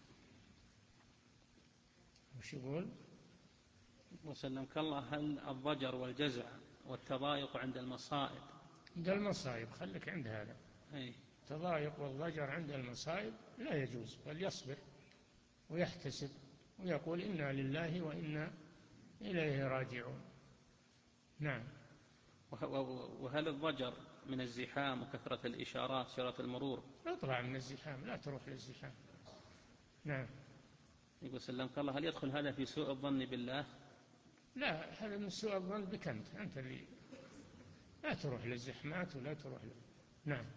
وش يقول. وسلمك الله: هل الضجر والجزع والتضايق عند المصائب عند المصائب خليك عند هذا. أي. التضايق والضجر عند المصائب لا يجوز، بل يصبر ويحتسب ويقول إنا لله وإنا إليه راجعون. نعم. وهل الضجر من الزحام وكثرة الإشارات إشارات المرور؟ اطلع من الزحام، لا تروح للزحام. نعم. يقول سلمك الله: هل يدخل هذا في سوء الظن بالله؟ لا، هذا من سوء الظن بك أنت أنت اللي لا تروح للزحمات ولا تروح ل... نعم.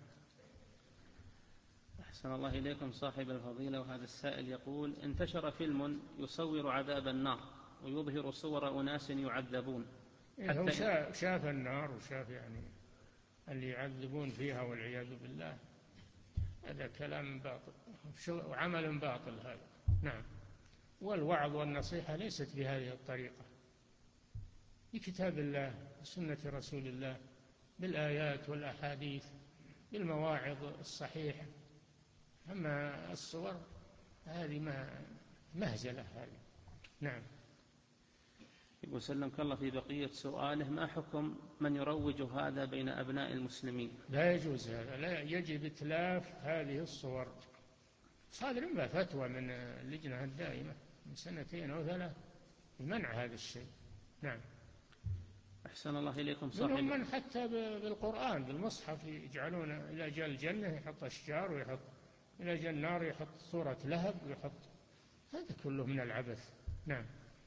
أحسن الله إليكم صاحب الفضيلة. وهذا السائل يقول: انتشر فيلم يصور عذاب النار ويظهر صور أناس يعذبون. إيه هو شاف, شاف النار وشاف يعني اللي يعذبون فيها والعياذ بالله. هذا كلام باطل وعمل باطل هذا. نعم. والوعظ والنصيحة ليست بهذه الطريقة، بكتاب الله وسنة رسول الله، بالآيات والأحاديث، بالمواعظ الصحيحة. أما الصور هذه ما مهزلة هذه. نعم. يقول سلمك الله في بقية سؤاله: ما حكم من يروج هذا بين أبناء المسلمين؟ لا يجوز هذا، لا يجب إتلاف هذه الصور. صادر منها فتوى من اللجنة الدائمة من سنتين أو ثلاث بمنع هذا الشيء. نعم. أحسن الله إليكم صاحب. منهم من حتى بالقرآن بالمصحف يجعلون إلى جال الجنة يحط أشجار ويحط إلى جال النار يحط صورة لهب ويحط، هذا كله من العبث. نعم.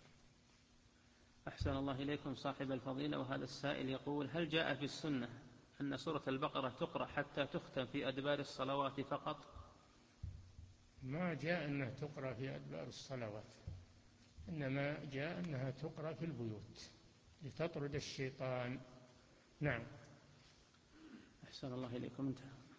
أحسن الله إليكم صاحب الفضيلة. وهذا السائل يقول: هل جاء في السنة أن سورة البقرة تقرأ حتى تختم في أدبار الصلوات فقط؟ ما جاء أنها تقرأ في أدبار الصلوات، إنما جاء أنها تقرأ في البيوت لتطرد الشيطان. نعم. أحسن الله إليكم. انتهى.